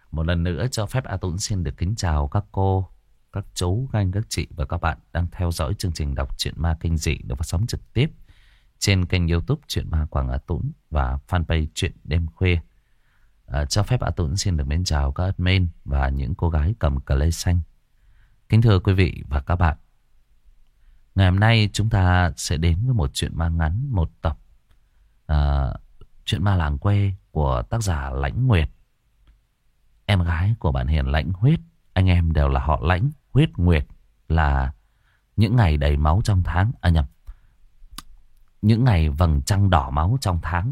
Một lần nữa cho phép A Tuấn xin được kính chào các cô, các chú, các anh, các chị và các bạn đang theo dõi chương trình đọc truyện ma kinh dị được phát sóng trực tiếp trên kênh YouTube Truyện Ma Quảng A Tuấn và fanpage Truyện Đêm Khuya. Cho phép A Tuấn xin được mến chào các admin và những cô gái cầm cờ lê xanh. Kính thưa quý vị và các bạn, ngày hôm nay chúng ta sẽ đến với một truyện ma ngắn, một tập truyện ma làng quê của tác giả Lãnh Nguyệt. Em gái của bạn Hiền Lãnh Huyết, anh em đều là họ Lãnh, Huyết, Nguyệt, là những ngày đầy máu trong tháng, những ngày vầng trăng đỏ máu trong tháng.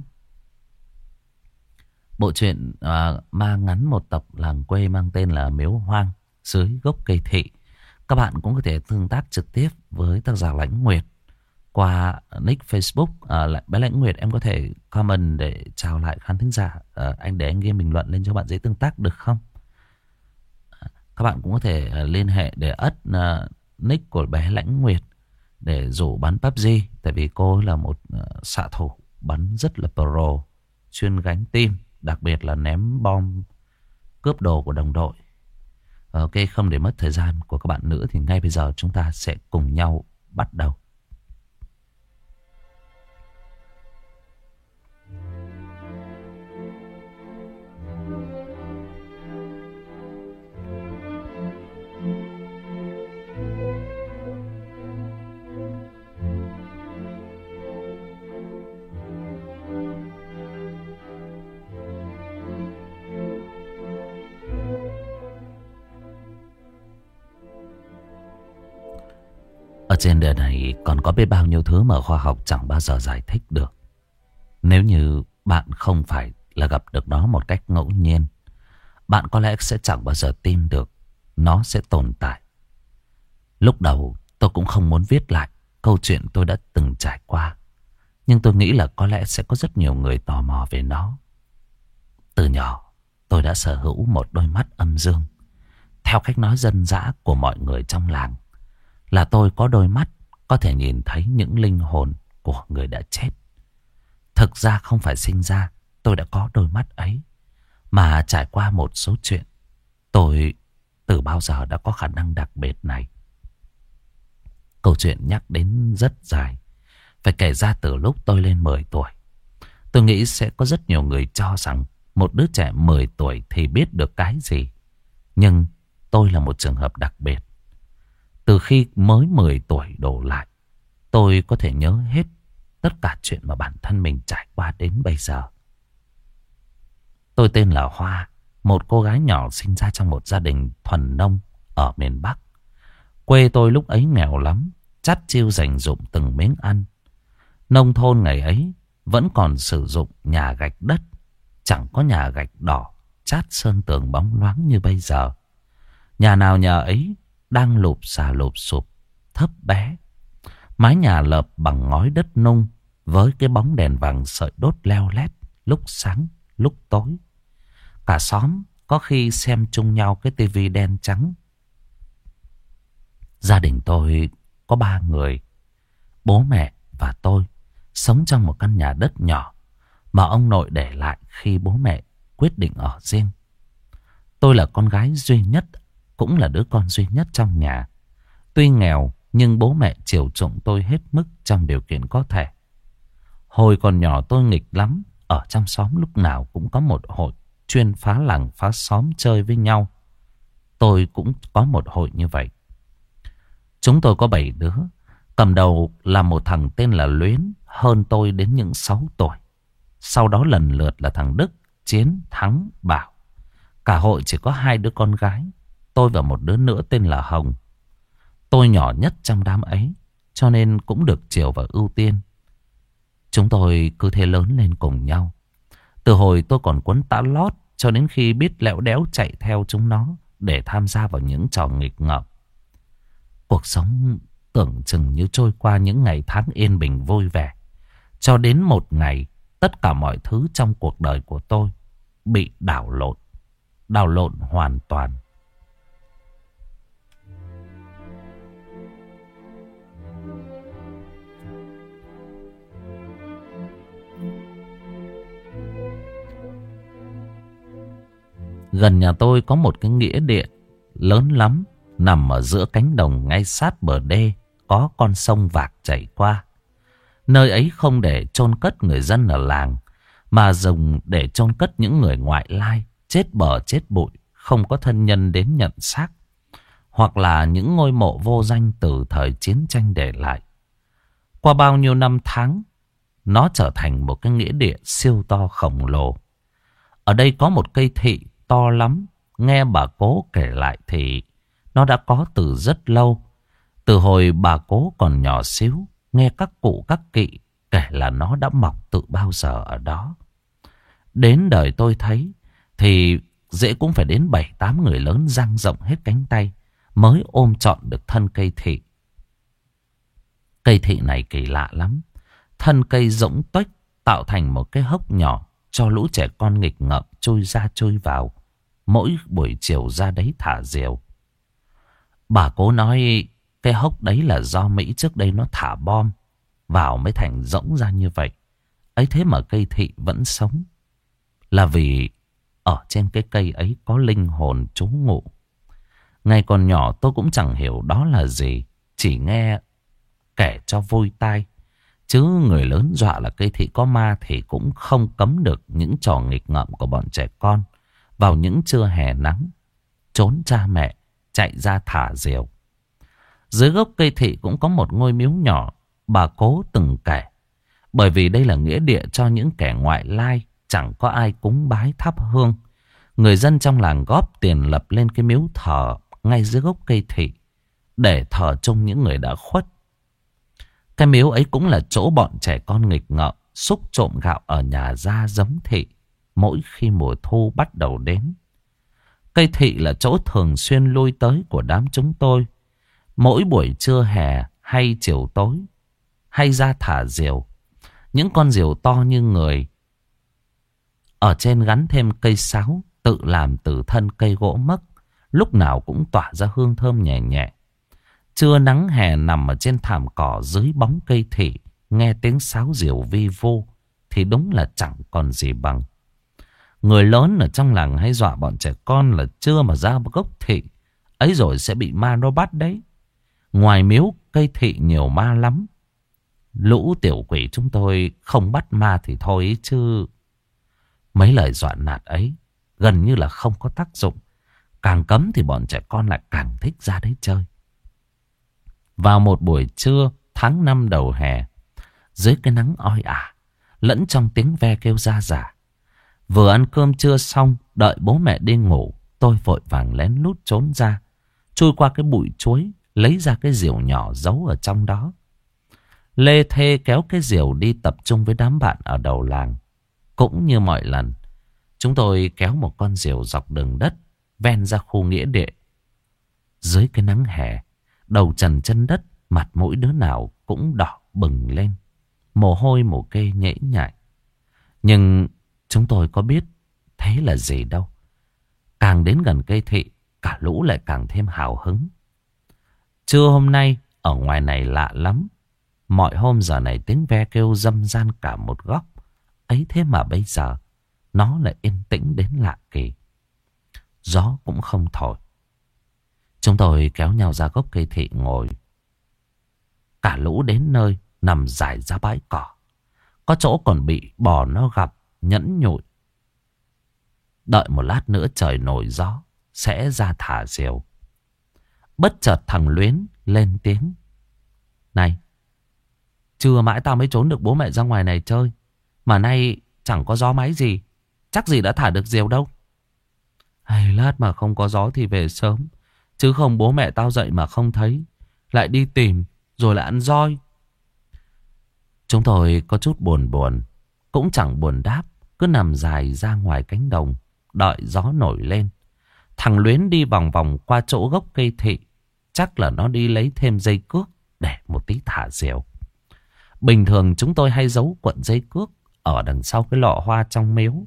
Bộ truyện ma ngắn một tập làng quê mang tên là Miếu Hoang dưới gốc cây thị. Các bạn cũng có thể tương tác trực tiếp với tác giả Lãnh Nguyệt qua nick Facebook. Bé Lãnh Nguyệt, em có thể comment để chào lại khán thính giả. Anh để anh ghi bình luận lên cho bạn dễ tương tác được không? Các bạn cũng có thể liên hệ để ất nick của bé Lãnh Nguyệt để rủ bắn PUBG. Tại vì cô là một xạ thủ bắn rất là pro, chuyên gánh team, đặc biệt là ném bom cướp đồ của đồng đội. Ok, không để mất thời gian của các bạn nữa thì ngay bây giờ chúng ta sẽ cùng nhau bắt đầu. Ở trên đời này còn có biết bao nhiêu thứ mà khoa học chẳng bao giờ giải thích được. Nếu như bạn không phải là gặp được nó một cách ngẫu nhiên, bạn có lẽ sẽ chẳng bao giờ tin được nó sẽ tồn tại. Lúc đầu tôi cũng không muốn viết lại câu chuyện tôi đã từng trải qua, nhưng tôi nghĩ là có lẽ sẽ có rất nhiều người tò mò về nó. Từ nhỏ tôi đã sở hữu một đôi mắt âm dương. Theo cách nói dân dã của mọi người trong làng là tôi có đôi mắt có thể nhìn thấy những linh hồn của người đã chết. Thực ra không phải sinh ra tôi đã có đôi mắt ấy, mà trải qua một số chuyện, tôi từ bao giờ đã có khả năng đặc biệt này. Câu chuyện nhắc đến rất dài, phải kể ra từ lúc tôi lên 10 tuổi. Tôi nghĩ sẽ có rất nhiều người cho rằng một đứa trẻ 10 tuổi thì biết được cái gì. Nhưng tôi là một trường hợp đặc biệt. Từ khi mới 10 tuổi đổ lại, tôi có thể nhớ hết tất cả chuyện mà bản thân mình trải qua đến bây giờ. Tôi tên là Hoa, một cô gái nhỏ sinh ra trong một gia đình thuần nông ở miền Bắc. Quê tôi lúc ấy nghèo lắm, chắt chiu dành dụm từng miếng ăn. Nông thôn ngày ấy vẫn còn sử dụng nhà gạch đất, chẳng có nhà gạch đỏ chát sơn tường bóng loáng như bây giờ. Nhà nào nhà ấy đang lụp xà lụp sụp, thấp bé. Mái nhà lợp bằng ngói đất nung với cái bóng đèn vàng sợi đốt leo lét, lúc sáng lúc tối. Cả xóm có khi xem chung nhau cái tivi đen trắng. Gia đình tôi có 3 người, bố mẹ và tôi, sống trong một căn nhà đất nhỏ mà ông nội để lại khi bố mẹ quyết định ở riêng. Tôi là con gái duy nhất, cũng là đứa con duy nhất trong nhà. Tuy nghèo nhưng bố mẹ chiều chuộng tôi hết mức trong điều kiện có thể. Hồi còn nhỏ tôi nghịch lắm. Ở trong xóm lúc nào cũng có một hội chuyên phá làng phá xóm chơi với nhau. Tôi cũng có một hội như vậy. Chúng tôi có 7 đứa. Cầm đầu là một thằng tên là Luyến, hơn tôi đến những 6 tuổi. Sau đó lần lượt là thằng Đức, Chiến, Thắng, Bảo. Cả hội chỉ có 2 đứa con gái, tôi và một đứa nữa tên là Hồng. Tôi nhỏ nhất trong đám ấy, cho nên cũng được chiều và ưu tiên. Chúng tôi cứ thế lớn lên cùng nhau. Từ hồi tôi còn quấn tã lót cho đến khi biết lẽo đẽo chạy theo chúng nó để tham gia vào những trò nghịch ngợm. Cuộc sống tưởng chừng như trôi qua những ngày tháng yên bình vui vẻ. Cho đến một ngày, tất cả mọi thứ trong cuộc đời của tôi bị đảo lộn. Đảo lộn hoàn toàn. Gần nhà tôi có một cái nghĩa địa lớn lắm, nằm ở giữa cánh đồng ngay sát bờ đê, có con sông Vạc chảy qua. Nơi ấy không để chôn cất người dân ở làng, mà dùng để chôn cất những người ngoại lai, chết bờ chết bụi, không có thân nhân đến nhận xác, hoặc là những ngôi mộ vô danh từ thời chiến tranh để lại. Qua bao nhiêu năm tháng, nó trở thành một cái nghĩa địa siêu to khổng lồ. Ở đây có một cây thị to lắm. Nghe bà cố kể lại thì nó đã có từ rất lâu. Từ hồi bà cố còn nhỏ xíu, nghe các cụ các kỵ kể là nó đã mọc từ bao giờ ở đó. Đến đời tôi thấy thì dễ cũng phải đến 7-8 người lớn dang rộng hết cánh tay mới ôm trọn được thân cây thị. Cây thị này kỳ lạ lắm. Thân cây rỗng tuếch tạo thành một cái hốc nhỏ cho lũ trẻ con nghịch ngợm chui ra chui vào. Mỗi buổi chiều ra đấy thả diều. Bà cố nói cái hốc đấy là do Mỹ trước đây nó thả bom vào mới thành rỗng ra như vậy. Ấy thế mà cây thị vẫn sống, là vì ở trên cái cây ấy có linh hồn trú ngụ. Ngày còn nhỏ tôi cũng chẳng hiểu đó là gì, chỉ nghe kể cho vui tai. Chứ người lớn dọa là cây thị có ma thì cũng không cấm được những trò nghịch ngợm của bọn trẻ con vào những trưa hè nắng, trốn cha mẹ, chạy ra thả diều. Dưới gốc cây thị cũng có một ngôi miếu nhỏ, bà cố từng kể. Bởi vì đây là nghĩa địa cho những kẻ ngoại lai, chẳng có ai cúng bái thắp hương. Người dân trong làng góp tiền lập lên cái miếu thờ ngay dưới gốc cây thị để thờ chung những người đã khuất. Cái miếu ấy cũng là chỗ bọn trẻ con nghịch ngợm xúc trộm gạo ở nhà ra giấm thị mỗi khi mùa thu bắt đầu đến. Cây thị là chỗ thường xuyên lui tới của đám chúng tôi. Mỗi buổi trưa hè hay chiều tối hay ra thả diều. Những con diều to như người, ở trên gắn thêm cây sáo tự làm từ thân cây gỗ mấc, lúc nào cũng tỏa ra hương thơm nhẹ nhẹ. Trưa nắng hè nằm ở trên thảm cỏ dưới bóng cây thị, nghe tiếng sáo diều vi vu thì đúng là chẳng còn gì bằng. Người lớn ở trong làng hay dọa bọn trẻ con là chưa mà ra gốc thị ấy rồi sẽ bị ma nó bắt đấy. Ngoài miếu cây thị nhiều ma lắm. Lũ tiểu quỷ chúng tôi không bắt ma thì thôi ấy chứ. Mấy lời dọa nạt ấy gần như là không có tác dụng. Càng cấm thì bọn trẻ con lại càng thích ra đấy chơi. Vào một buổi trưa tháng 5 đầu hè, dưới cái nắng oi ả, lẫn trong tiếng ve kêu ra rả, vừa ăn cơm trưa xong, đợi bố mẹ đi ngủ, tôi vội vàng lén lút trốn ra, chui qua cái bụi chuối, lấy ra cái diều nhỏ giấu ở trong đó. Lê thê kéo cái diều đi tập trung với đám bạn ở đầu làng. Cũng như mọi lần, chúng tôi kéo một con diều dọc đường đất, ven ra khu nghĩa địa. Dưới cái nắng hè, đầu trần chân đất, mặt mỗi đứa nào cũng đỏ bừng lên, mồ hôi mồ kê nhễ nhại. Nhưng chúng tôi có biết thế là gì đâu. Càng đến gần cây thị, cả lũ lại càng thêm hào hứng. Trưa hôm nay ở ngoài này lạ lắm. Mọi hôm giờ này tiếng ve kêu râm ran cả một góc. Ấy thế mà bây giờ nó lại yên tĩnh đến lạ kỳ. Gió cũng không thổi. Chúng tôi kéo nhau ra gốc cây thị ngồi. Cả lũ đến nơi nằm rải ra bãi cỏ. Có chỗ còn bị bò nó gặp nhẫn nhụi. Đợi một lát nữa trời nổi gió, sẽ ra thả diều. Bất chợt thằng Luyến lên tiếng: "Này, trưa mãi tao mới trốn được bố mẹ ra ngoài này chơi, mà nay chẳng có gió máy gì, chắc gì đã thả được diều đâu." "Hay lát mà không có gió thì về sớm, chứ không bố mẹ tao dậy mà không thấy, lại đi tìm rồi lại ăn roi." Chúng tôi có chút buồn buồn, cũng chẳng buồn đáp, cứ nằm dài ra ngoài cánh đồng, đợi gió nổi lên. Thằng Luyến đi vòng vòng qua chỗ gốc cây thị, chắc là nó đi lấy thêm dây cước để một tí thả diều. Bình thường chúng tôi hay giấu cuộn dây cước ở đằng sau cái lọ hoa trong miếu.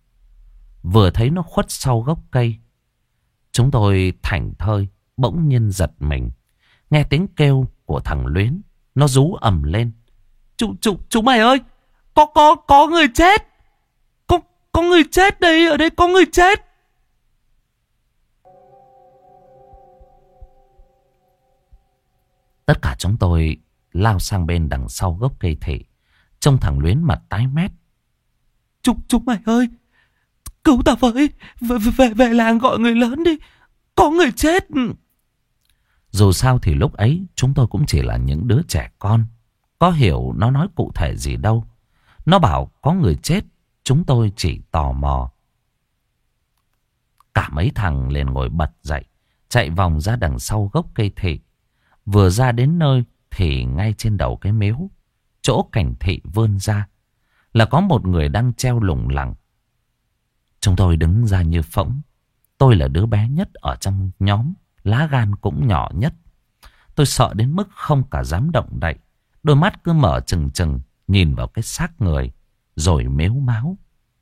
Vừa thấy nó khuất sau gốc cây, chúng tôi thảnh thơi bỗng nhiên giật mình. Nghe tiếng kêu của thằng Luyến, nó rú ầm lên: Chú mày ơi, có người chết, có người chết đây, ở đây có người chết." Tất cả chúng tôi lao sang bên đằng sau gốc cây thị. Trông thằng Luyến mặt tái mét. Chúng mày ơi, cứu tao với. Về làng gọi người lớn đi, có người chết. Dù sao thì lúc ấy chúng tôi cũng chỉ là những đứa trẻ con, có hiểu nó nói cụ thể gì đâu. Nó bảo có người chết, chúng tôi chỉ tò mò. Cả mấy thằng liền ngồi bật dậy, chạy vòng ra đằng sau gốc cây thị. Vừa ra đến nơi thì ngay trên đầu cái miếu, chỗ cảnh thị vươn ra, là có một người đang treo lủng lẳng. Chúng tôi đứng ra như phỗng. Tôi là đứa bé nhất ở trong nhóm, lá gan cũng nhỏ nhất. Tôi sợ đến mức không cả dám động đậy. Đôi mắt cứ mở trừng trừng nhìn vào cái xác người, rồi mếu máo.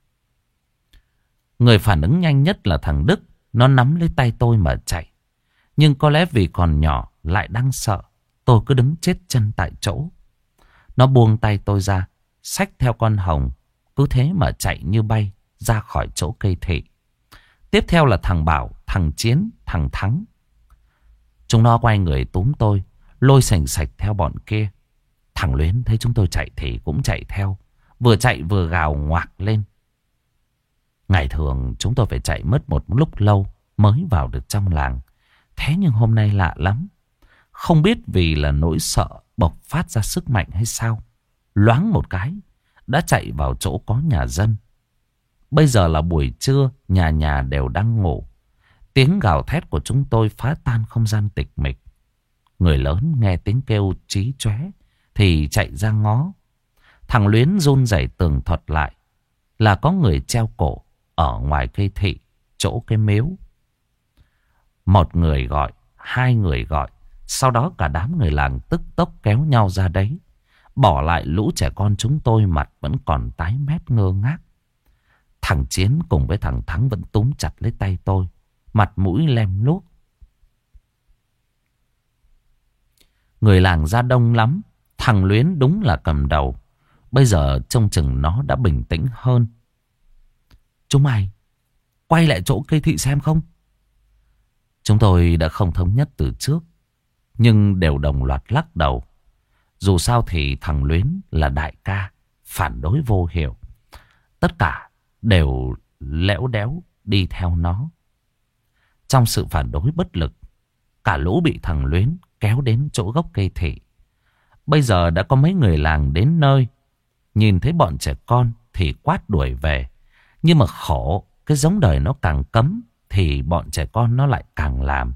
Người phản ứng nhanh nhất là thằng Đức. Nó nắm lấy tay tôi mà chạy. Nhưng có lẽ vì còn nhỏ lại đang sợ, tôi cứ đứng chết chân tại chỗ. Nó buông tay tôi ra, xách theo con Hồng, cứ thế mà chạy như bay ra khỏi chỗ cây thị. Tiếp theo là thằng Bảo, thằng Chiến, thằng Thắng. Chúng nó quay người túm tôi, lôi sành sạch theo bọn kia. Thằng Luyến thấy chúng tôi chạy thì cũng chạy theo, vừa chạy vừa gào ngoạc lên. Ngày thường chúng tôi phải chạy mất một lúc lâu mới vào được trong làng. Thế nhưng hôm nay lạ lắm. Không biết vì là nỗi sợ bộc phát ra sức mạnh hay sao, loáng một cái đã chạy vào chỗ có nhà dân. Bây giờ là buổi trưa, nhà nhà đều đang ngủ. Tiếng gào thét của chúng tôi phá tan không gian tịch mịch. Người lớn nghe tiếng kêu chí chóe thì chạy ra ngó. Thằng Luyến run rẩy tường thuật lại là có người treo cổ ở ngoài cây thị, chỗ cái miếu. Một người gọi, hai người gọi, sau đó cả đám người làng tức tốc kéo nhau ra đấy. Bỏ lại lũ trẻ con chúng tôi mặt vẫn còn tái mét ngơ ngác. Thằng Chiến cùng với thằng Thắng vẫn túm chặt lấy tay tôi, mặt mũi lem luốc. Người làng ra đông lắm. Thằng Luyến đúng là cầm đầu. Bây giờ trông chừng nó đã bình tĩnh hơn. Chúng mày quay lại chỗ cây thị xem không? Chúng tôi đã không thống nhất từ trước, nhưng đều đồng loạt lắc đầu. Dù sao thì thằng Luyến là đại ca, phản đối vô hiệu. Tất cả đều lẽo đéo đi theo nó. Trong sự phản đối bất lực, cả lũ bị thằng Luyến kéo đến chỗ gốc cây thị. Bây giờ đã có mấy người làng đến nơi. Nhìn thấy bọn trẻ con thì quát đuổi về. Nhưng mà khổ, cái giống đời nó càng cấm thì bọn trẻ con nó lại càng làm.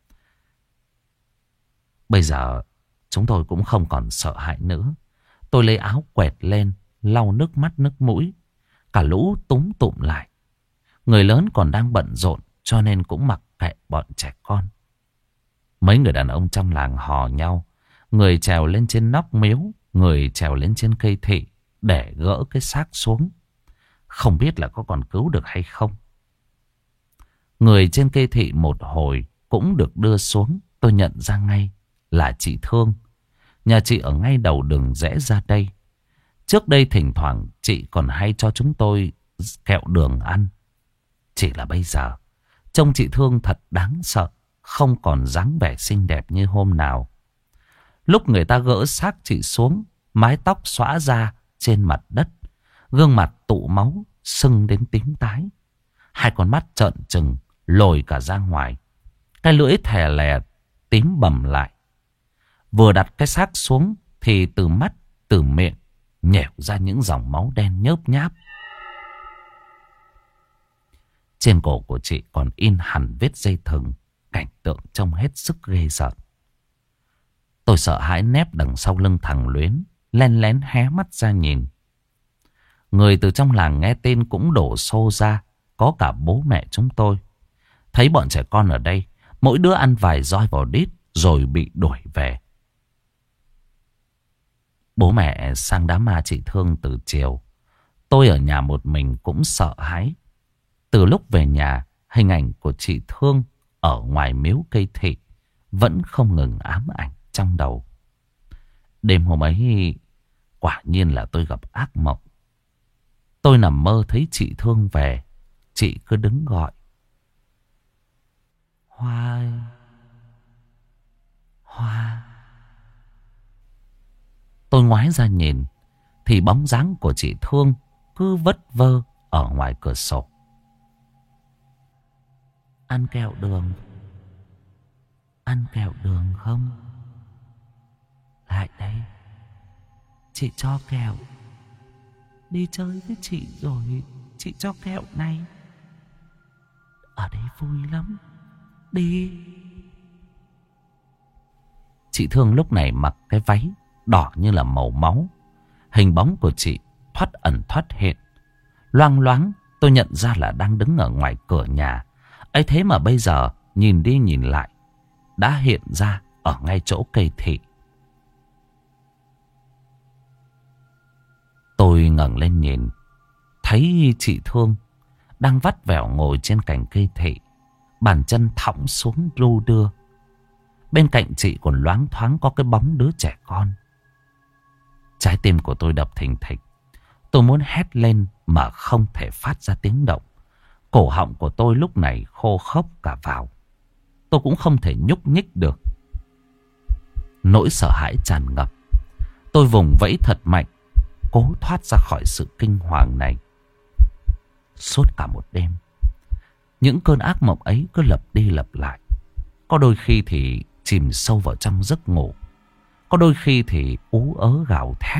Bây giờ chúng tôi cũng không còn sợ hãi nữa. Tôi lấy áo quẹt lên, lau nước mắt nước mũi. Cả lũ túm tụm lại. Người lớn còn đang bận rộn cho nên cũng mặc kệ bọn trẻ con. Mấy người đàn ông trong làng hò nhau. Người trèo lên trên nóc miếu, người trèo lên trên cây thị để gỡ cái xác xuống. Không biết là có còn cứu được hay không. Người trên cây thị một hồi cũng được đưa xuống. Tôi nhận ra ngay là chị Thương. Nhà chị ở ngay đầu đường rẽ ra đây. Trước đây thỉnh thoảng chị còn hay cho chúng tôi kẹo đường ăn. Chỉ là bây giờ trông chị Thương thật đáng sợ, không còn dáng vẻ xinh đẹp như hôm nào. Lúc người ta gỡ xác chị xuống, mái tóc xõa ra trên mặt đất, gương mặt tụ máu, sưng đến tím tái. Hai con mắt trợn trừng, lồi cả ra ngoài. Cái lưỡi thè lè tím bầm lại. Vừa đặt cái xác xuống thì từ mắt, từ miệng nhẻo ra những dòng máu đen nhớp nháp. Trên cổ của chị còn in hẳn vết dây thừng. Cảnh tượng trông hết sức ghê rợn. Tôi sợ hãi nép đằng sau lưng thằng Luyến, len lén hé mắt ra nhìn. Người từ trong làng nghe tin cũng đổ xô ra. Có cả bố mẹ chúng tôi. Thấy bọn trẻ con ở đây, mỗi đứa ăn vài roi vào đít rồi bị đuổi về. Bố mẹ sang đám ma chị Thương từ chiều. Tôi ở nhà một mình cũng sợ hãi. Từ lúc về nhà, hình ảnh của chị Thương ở ngoài miếu cây thị vẫn không ngừng ám ảnh trong đầu. Đêm hôm ấy, quả nhiên là tôi gặp ác mộng. Tôi nằm mơ thấy chị Thương về. Chị cứ đứng gọi: Hoa ơi, Hoa, Tôi ngoái ra nhìn thì bóng dáng của chị Thương cứ vất vơ ở ngoài cửa sổ. Ăn kẹo đường. Ăn kẹo đường không? Lại đây. Chị cho kẹo. Đi chơi với chị rồi chị cho kẹo này. Ở đây vui lắm. Đi. Chị Thương lúc này mặc cái váy đỏ như là màu máu. Hình bóng của chị thoát ẩn thoát hiện. Loang loáng tôi nhận ra là đang đứng ở ngoài cửa nhà. Ấy thế mà bây giờ nhìn đi nhìn lại đã hiện ra ở ngay chỗ cây thị. Tôi ngẩng lên nhìn, thấy chị Thương đang vắt vẻo ngồi trên cành cây thị, bàn chân thõng xuống đu đưa. Bên cạnh chị còn loáng thoáng có cái bóng đứa trẻ con. Trái tim của tôi đập thình thịch. Tôi muốn hét lên mà không thể phát ra tiếng động. Cổ họng của tôi lúc này khô khốc cả vào. Tôi cũng không thể nhúc nhích được. Nỗi sợ hãi tràn ngập. Tôi vùng vẫy thật mạnh, cố thoát ra khỏi sự kinh hoàng này. Suốt cả một đêm, những cơn ác mộng ấy cứ lặp đi lặp lại. Có đôi khi thì chìm sâu vào trong giấc ngủ, có đôi khi thì ú ớ gào thét.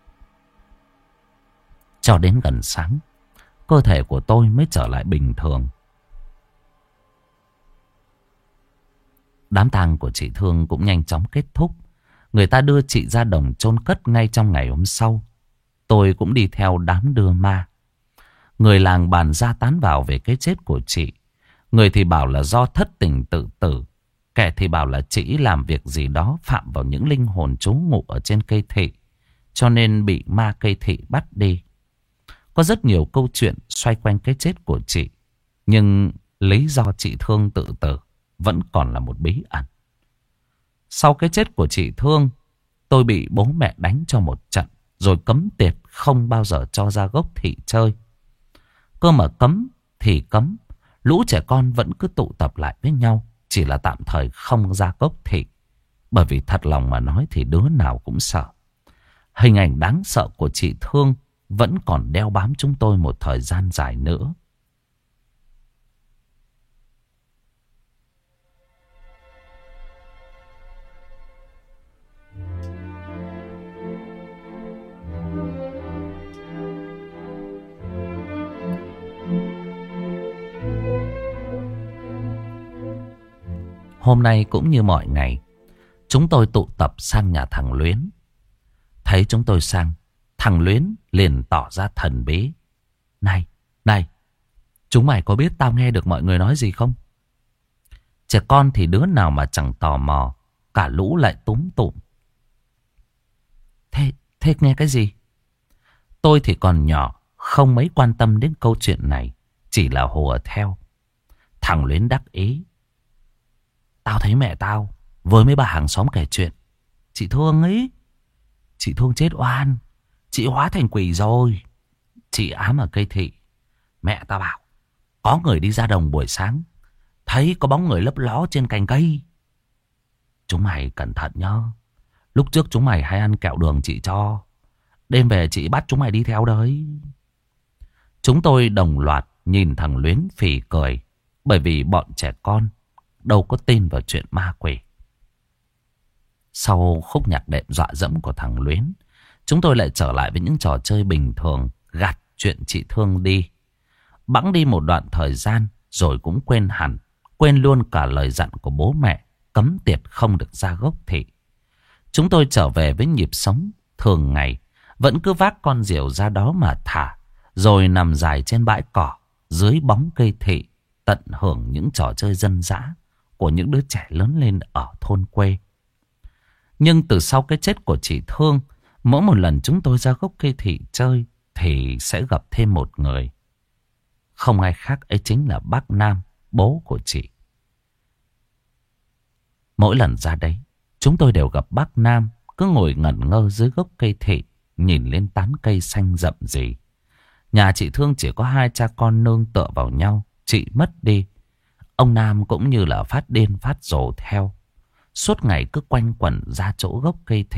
Cho đến gần sáng, cơ thể của tôi mới trở lại bình thường. Đám tang của chị Thương cũng nhanh chóng kết thúc. Người ta đưa chị ra đồng chôn cất ngay trong ngày hôm sau. Tôi cũng đi theo đám đưa ma. Người làng bàn ra tán vào về cái chết của chị. Người thì bảo là do thất tình tự tử. Kẻ thì bảo là chị làm việc gì đó phạm vào những linh hồn trú ngụ ở trên cây thị, cho nên bị ma cây thị bắt đi. Có rất nhiều câu chuyện xoay quanh cái chết của chị. Nhưng lý do chị Thương tự tử vẫn còn là một bí ẩn. Sau cái chết của chị Thương, tôi bị bố mẹ đánh cho một trận, rồi cấm tiệt không bao giờ cho ra gốc thị chơi. Cơ mà cấm thì cấm, lũ trẻ con vẫn cứ tụ tập lại với nhau, chỉ là tạm thời không ra gốc thị. Bởi vì thật lòng mà nói thì đứa nào cũng sợ. Hình ảnh đáng sợ của chị Thương vẫn còn đeo bám chúng tôi một thời gian dài nữa. Hôm nay cũng như mọi ngày, chúng tôi tụ tập sang nhà thằng Luyến. Thấy chúng tôi sang, thằng Luyến liền tỏ ra thần bí. Này, chúng mày có biết tao nghe được mọi người nói gì không? Trẻ con thì đứa nào mà chẳng tò mò, cả lũ lại túm tụm. Thế nghe cái gì? Tôi thì còn nhỏ, không mấy quan tâm đến câu chuyện này, chỉ là hùa theo. Thằng Luyến đắc ý. Tao thấy mẹ tao với mấy bà hàng xóm kể chuyện. Chị Thương ấy, chị Thương chết oan, chị hóa thành quỷ rồi. Chị ám ở cây thị. Mẹ tao bảo có người đi ra đồng buổi sáng, thấy có bóng người lấp ló trên cành cây. Chúng mày cẩn thận nhá. Lúc trước chúng mày hay ăn kẹo đường chị cho, đêm về chị bắt chúng mày đi theo đấy. Chúng tôi đồng loạt nhìn thằng Luyến phì cười, bởi vì bọn trẻ con đâu có tin vào chuyện ma quỷ. Sau khúc nhạc đệm dọa dẫm của thằng Luyến, chúng tôi lại trở lại với những trò chơi bình thường, gạt chuyện chị Thương đi. Bẵng đi một đoạn thời gian rồi cũng quên hẳn, quên luôn cả lời dặn của bố mẹ cấm tiệt không được ra gốc thị. Chúng tôi trở về với nhịp sống thường ngày, vẫn cứ vác con diều ra đó mà thả, rồi nằm dài trên bãi cỏ dưới bóng cây thị, tận hưởng những trò chơi dân dã của những đứa trẻ lớn lên ở thôn quê. Nhưng từ sau cái chết của chị Thương, mỗi một lần chúng tôi ra gốc cây thị chơi thì sẽ gặp thêm một người. Không ai khác, ấy chính là bác Nam, bố của chị. Mỗi lần ra đấy, chúng tôi đều gặp bác Nam cứ ngồi ngẩn ngơ dưới gốc cây thị, nhìn lên tán cây xanh rậm rì. Nhà chị Thương chỉ có hai cha con nương tựa vào nhau. Chị mất đi, ông Nam cũng như là phát điên phát rồ theo. Suốt ngày cứ quanh quẩn ra chỗ gốc cây thị,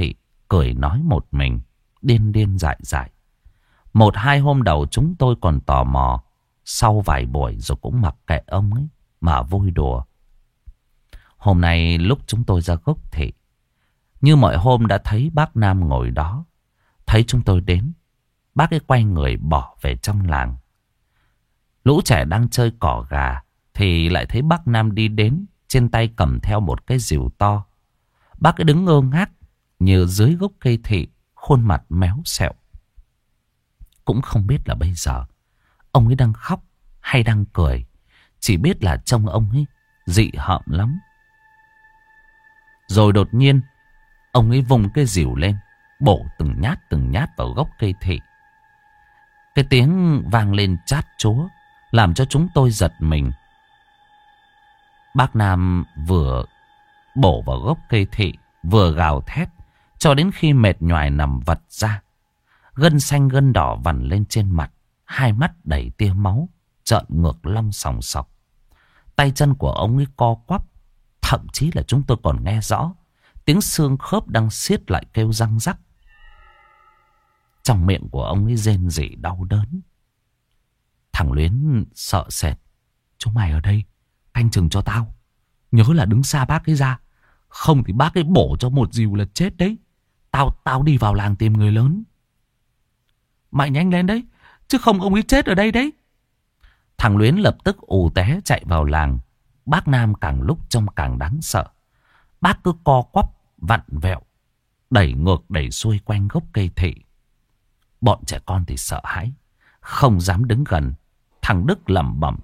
cười nói một mình, điên điên dại dại. 1-2 hôm đầu chúng tôi còn tò mò, sau vài buổi rồi cũng mặc kệ ông ấy mà vui đùa. Hôm nay lúc chúng tôi ra gốc thị, như mọi hôm đã thấy bác Nam ngồi đó. Thấy chúng tôi đến, bác ấy quay người bỏ về trong làng. Lũ trẻ đang chơi cỏ gà thì lại thấy bác Nam đi đến, trên tay cầm theo một cái rìu to. Bác ấy đứng ngơ ngác như dưới gốc cây thị, khuôn mặt méo xẹo. Cũng không biết là bây giờ ông ấy đang khóc hay đang cười. Chỉ biết là trông ông ấy dị hợm lắm. Rồi đột nhiên ông ấy vùng cái rìu lên, bổ từng nhát vào gốc cây thị. Cái tiếng vang lên chát chúa làm cho chúng tôi giật mình. Bác Nam vừa bổ vào gốc cây thị, vừa gào thét cho đến khi mệt nhoài nằm vật ra. Gân xanh gân đỏ vằn lên trên mặt, hai mắt đầy tia máu, trợn ngược long sòng sọc. Tay chân của ông ấy co quắp, thậm chí là chúng tôi còn nghe rõ tiếng xương khớp đang siết lại kêu răng rắc. Trong miệng của ông ấy rên rỉ đau đớn. Thằng Luyến sợ sệt: chúng mày ở đây canh chừng cho tao, nhớ là đứng xa bác ấy ra, không thì bác ấy bổ cho một rìu là chết đấy. Tao đi vào làng tìm người lớn. Mày nhanh lên đấy, chứ không ông ấy chết ở đây đấy. Thằng Luyến lập tức ù té chạy vào làng. Bác Nam càng lúc trông càng đáng sợ. Bác cứ co quắp, vặn vẹo, đẩy ngược đẩy xuôi quanh gốc cây thị. Bọn trẻ con thì sợ hãi, không dám đứng gần. Thằng Đức lẩm bẩm: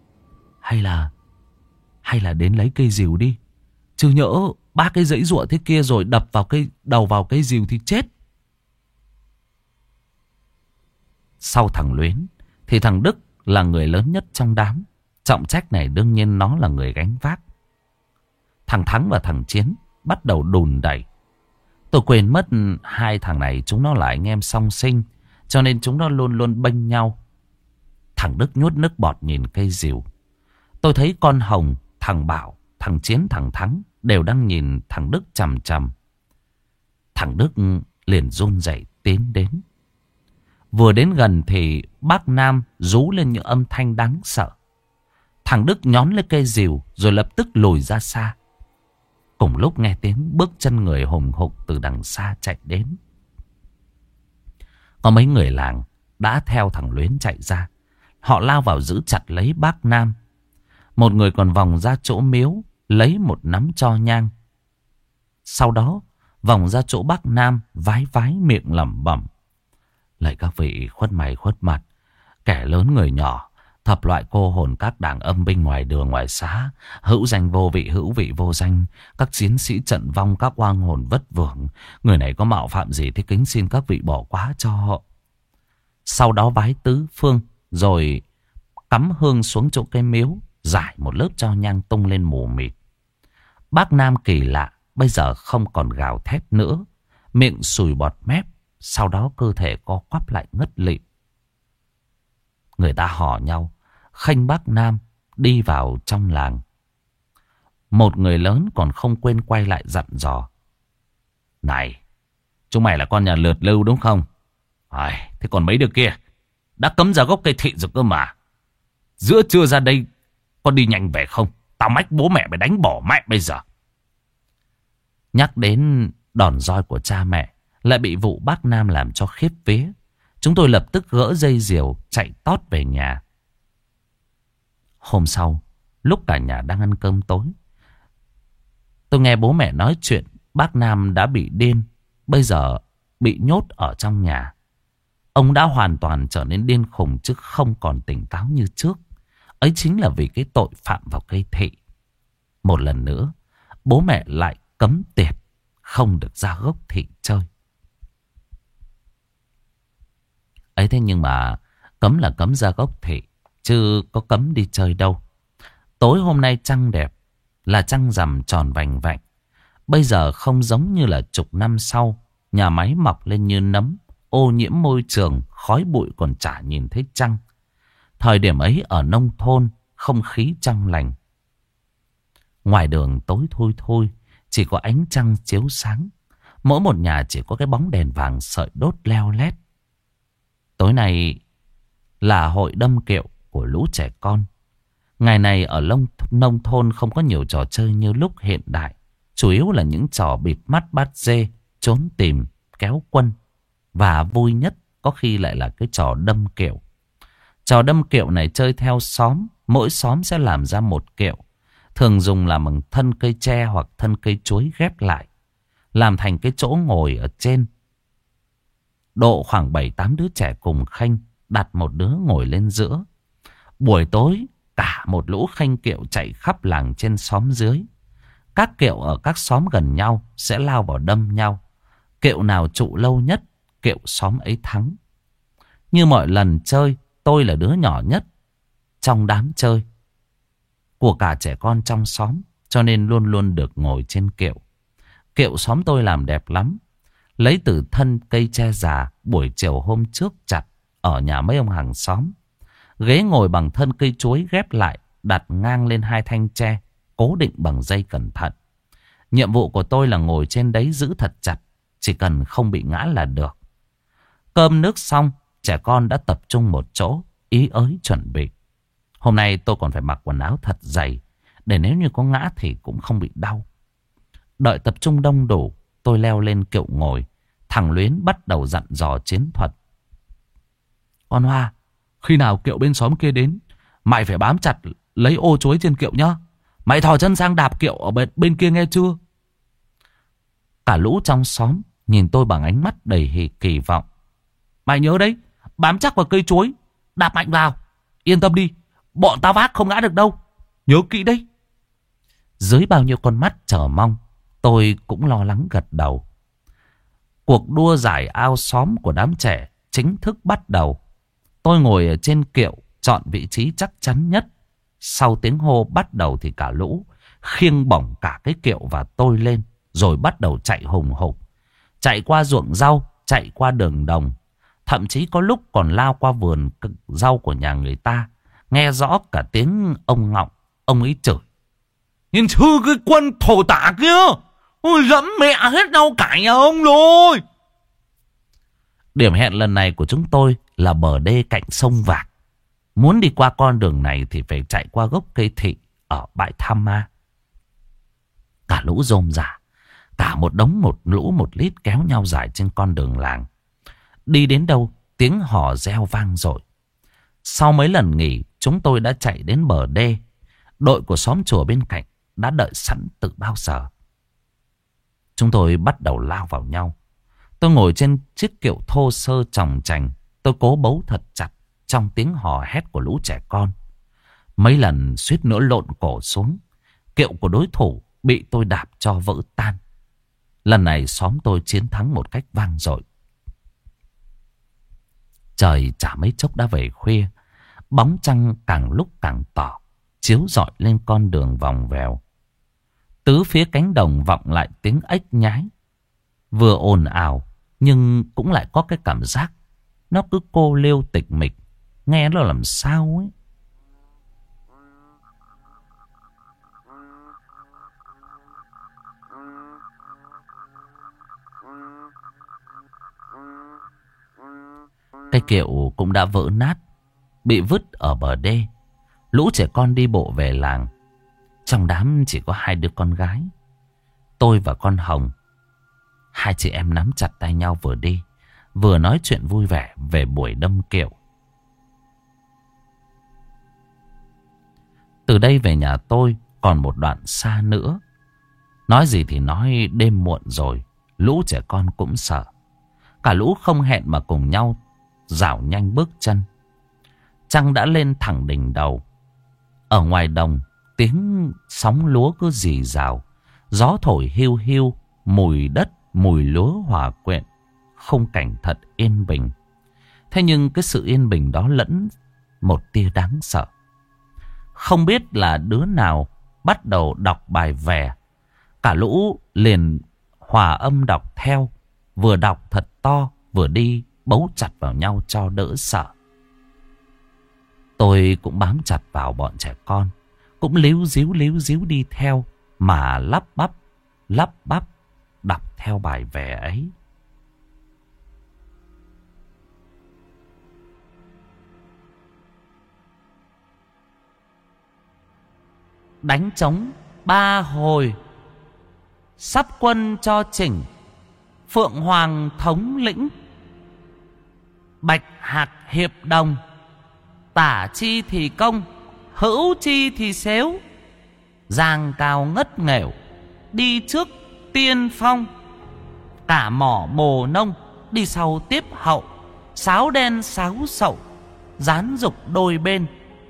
Hay là đến lấy cây rìu đi, chứ nhỡ bác cái giãy giụa thế kia rồi đập vào đầu vào cây rìu thì chết. Sau thằng Luyến thì thằng Đức là người lớn nhất trong đám. Trọng trách này đương nhiên nó là người gánh vác. Thằng Thắng và thằng Chiến bắt đầu đùn đẩy. Tôi quên mất hai thằng này chúng nó là anh em song sinh, cho nên chúng nó luôn luôn bênh nhau. Thằng Đức nuốt nước bọt nhìn cây rìu. Tôi thấy con Hồng, thằng Bảo, thằng Chiến, thằng Thắng đều đang nhìn thằng Đức chằm chằm. Thằng Đức liền run rẩy tiến đến. Vừa đến gần thì bác Nam rú lên những âm thanh đáng sợ. Thằng Đức nhón lên cây rìu rồi lập tức lùi ra xa. Cùng lúc nghe tiếng bước chân người hùng hục từ đằng xa chạy đến. Có mấy người làng đã theo thằng Luyến chạy ra. Họ lao vào giữ chặt lấy bác Nam. Một người còn vòng ra chỗ miếu lấy một nắm tro nhang. Sau đó vòng ra chỗ bác Nam vái vái miệng lẩm bẩm: Lạy các vị khuất mày khuất mặt, kẻ lớn người nhỏ, thập loại cô hồn các đảng âm binh ngoài đường ngoài xá, hữu danh vô vị hữu vị vô danh, các chiến sĩ trận vong, các oang hồn vất vưởng. Người này có mạo phạm gì thì kính xin các vị bỏ qua cho họ. Sau đó vái tứ phương rồi cắm hương xuống chỗ cây miếu, rải một lớp tro nhang tung lên mù mịt. Bác Nam kỳ lạ, bây giờ không còn gào thét nữa, miệng sùi bọt mép, sau đó cơ thể co quắp lại ngất lịm. Người ta hò nhau khênh bác Nam đi vào trong làng. Một người lớn còn không quên quay lại dặn dò: Này, chúng mày là con nhà lượt lưu đúng không? Thế còn mấy đứa kia đã cấm ra gốc cây thị rồi cơ mà. Giữa trưa ra đây, con đi nhanh về không? Tao mách bố mẹ mày đánh bỏ mẹ bây giờ. Nhắc đến đòn roi của cha mẹ, lại bị vụ bác Nam làm cho khiếp vía. Chúng tôi lập tức gỡ dây diều chạy tót về nhà. Hôm sau, lúc cả nhà đang ăn cơm tối, tôi nghe bố mẹ nói chuyện bác Nam đã bị điên, bây giờ bị nhốt ở trong nhà. Ông đã hoàn toàn trở nên điên khùng chứ không còn tỉnh táo như trước. Ấy chính là vì cái tội phạm vào cây thị. Một lần nữa, bố mẹ lại cấm tiệt, không được ra gốc thị chơi. Ấy thế nhưng mà cấm là cấm ra gốc thị, chứ có cấm đi chơi đâu. Tối hôm nay trăng đẹp, là trăng rằm tròn vành vạnh. Bây giờ không giống như là chục năm sau, nhà máy mọc lên như nấm, ô nhiễm môi trường, khói bụi còn chả nhìn thấy trăng. Thời điểm ấy ở nông thôn, không khí trong lành. Ngoài đường tối thui thui, chỉ có ánh trăng chiếu sáng. Mỗi một nhà chỉ có cái bóng đèn vàng sợi đốt leo lét. Tối nay là hội đâm kiệu của lũ trẻ con. Ngày này ở nông thôn không có nhiều trò chơi như lúc hiện đại. Chủ yếu là những trò bịt mắt bắt dê, trốn tìm, kéo quân. Và vui nhất có khi lại là cái trò đâm kiệu. Trò đâm kiệu này chơi theo xóm. Mỗi xóm sẽ làm ra một kiệu. Thường dùng làm bằng thân cây tre hoặc thân cây chuối ghép lại. Làm thành cái chỗ ngồi ở trên. Độ khoảng 7-8 đứa trẻ cùng khênh. Đặt một đứa ngồi lên giữa. Buổi tối cả một lũ khênh kiệu chạy khắp làng trên xóm dưới. Các kiệu ở các xóm gần nhau sẽ lao vào đâm nhau. Kiệu nào trụ lâu nhất, kiệu xóm ấy thắng. Như mọi lần chơi, tôi là đứa nhỏ nhất trong đám chơi của cả trẻ con trong xóm, cho nên luôn luôn được ngồi trên kiệu. Kiệu xóm tôi làm đẹp lắm. Lấy từ thân cây tre già buổi chiều hôm trước chặt ở nhà mấy ông hàng xóm. Ghế ngồi bằng thân cây chuối ghép lại, đặt ngang lên 2 thanh tre, cố định bằng dây cẩn thận. Nhiệm vụ của tôi là ngồi trên đấy giữ thật chặt, chỉ cần không bị ngã là được. Cơm nước xong, trẻ con đã tập trung một chỗ, ý ới chuẩn bị. Hôm nay tôi còn phải mặc quần áo thật dày, để nếu như có ngã thì cũng không bị đau. Đợi tập trung đông đủ, tôi leo lên kiệu ngồi. Thằng Luyến bắt đầu dặn dò chiến thuật. Con Hoa, khi nào kiệu bên xóm kia đến, mày phải bám chặt lấy ô chuối trên kiệu nhá. Mày thò chân sang đạp kiệu ở bên kia nghe chưa? Cả lũ trong xóm nhìn tôi bằng ánh mắt đầy kỳ vọng. Mày nhớ đấy, bám chắc vào cây chuối, đạp mạnh vào. Yên tâm đi, bọn tao vác không ngã được đâu. Nhớ kỹ đấy. Dưới bao nhiêu con mắt chờ mong, tôi cũng lo lắng gật đầu. Cuộc đua giải ao xóm của đám trẻ chính thức bắt đầu. Tôi ngồi ở trên kiệu, chọn vị trí chắc chắn nhất. Sau tiếng hô bắt đầu thì cả lũ khiêng bổng cả cái kiệu và tôi lên, rồi bắt đầu chạy hùng hục. Chạy qua ruộng rau, chạy qua đường đồng. Thậm chí có lúc còn lao qua vườn rau của nhà người ta. Nghe rõ cả tiếng ông Ngọng. Ông ấy chửi: "Nhìn sư cái quân thổ tả kia, ôi dẫm mẹ hết rau cải nhà ông rồi." Điểm hẹn lần này của chúng tôi là bờ đê cạnh sông Vạc. Muốn đi qua con đường này thì phải chạy qua gốc cây thị ở bãi Tham Ma. Cả lũ rôm rả, cả một đống một lũ 1 lít kéo nhau dài trên con đường làng. Đi đến đâu tiếng hò reo vang dội. Sau mấy lần nghỉ, chúng tôi đã chạy đến bờ đê. Đội của xóm chùa bên cạnh đã đợi sẵn từ bao giờ. Chúng tôi bắt đầu lao vào nhau. Tôi ngồi trên chiếc kiệu thô sơ chòng chành. Tôi cố bấu thật chặt trong tiếng hò hét của lũ trẻ con. Mấy lần suýt nữa lộn cổ xuống. Kiệu của đối thủ bị tôi đạp cho vỡ tan. Lần này xóm tôi chiến thắng một cách vang dội. Trời chả mấy chốc đã về khuya. Bóng trăng càng lúc càng tỏ, chiếu rọi lên con đường vòng vèo. Tứ phía cánh đồng vọng lại tiếng ếch nhái. Vừa ồn ào nhưng cũng lại có cái cảm giác nó cứ cô liêu tịch mịch, nghe nó làm sao ấy. Cây kiệu cũng đã vỡ nát, bị vứt ở bờ đê. Lũ trẻ con đi bộ về làng. Trong đám chỉ có 2 đứa con gái, tôi và con Hồng. 2 chị em nắm chặt tay nhau vừa đi vừa nói chuyện vui vẻ về buổi đâm kiệu. Từ đây về nhà tôi còn một đoạn xa nữa. Nói gì thì nói, đêm muộn rồi, lũ trẻ con cũng sợ. Cả lũ không hẹn mà cùng nhau rảo nhanh bước chân. Trăng đã lên thẳng đỉnh đầu. Ở ngoài đồng, tiếng sóng lúa cứ rì rào. Gió thổi hiu hiu, mùi đất, mùi lúa hòa quyện. Khung cảnh thật yên bình. Thế nhưng cái sự yên bình đó lẫn một tia đáng sợ. Không biết là đứa nào bắt đầu đọc bài vè. Cả lũ liền hòa âm đọc theo. Vừa đọc thật to, vừa đi bấu chặt vào nhau cho đỡ sợ. Tôi cũng bám chặt vào bọn trẻ con, cũng líu díu đi theo mà lắp bắp đọc theo. theo bài về ấy. Đánh trống 3 hồi, sắp quân cho chỉnh, Phượng Hoàng thống lĩnh, Bạch Hạc hiệp đồng, tả chi thì công, hữu chi thì xếu, giang cao ngất nghèo, đi trước tiên phong, cả mỏ bồ nông, đi sau tiếp hậu, sáo đen sáo sậu, gián dục đôi bên.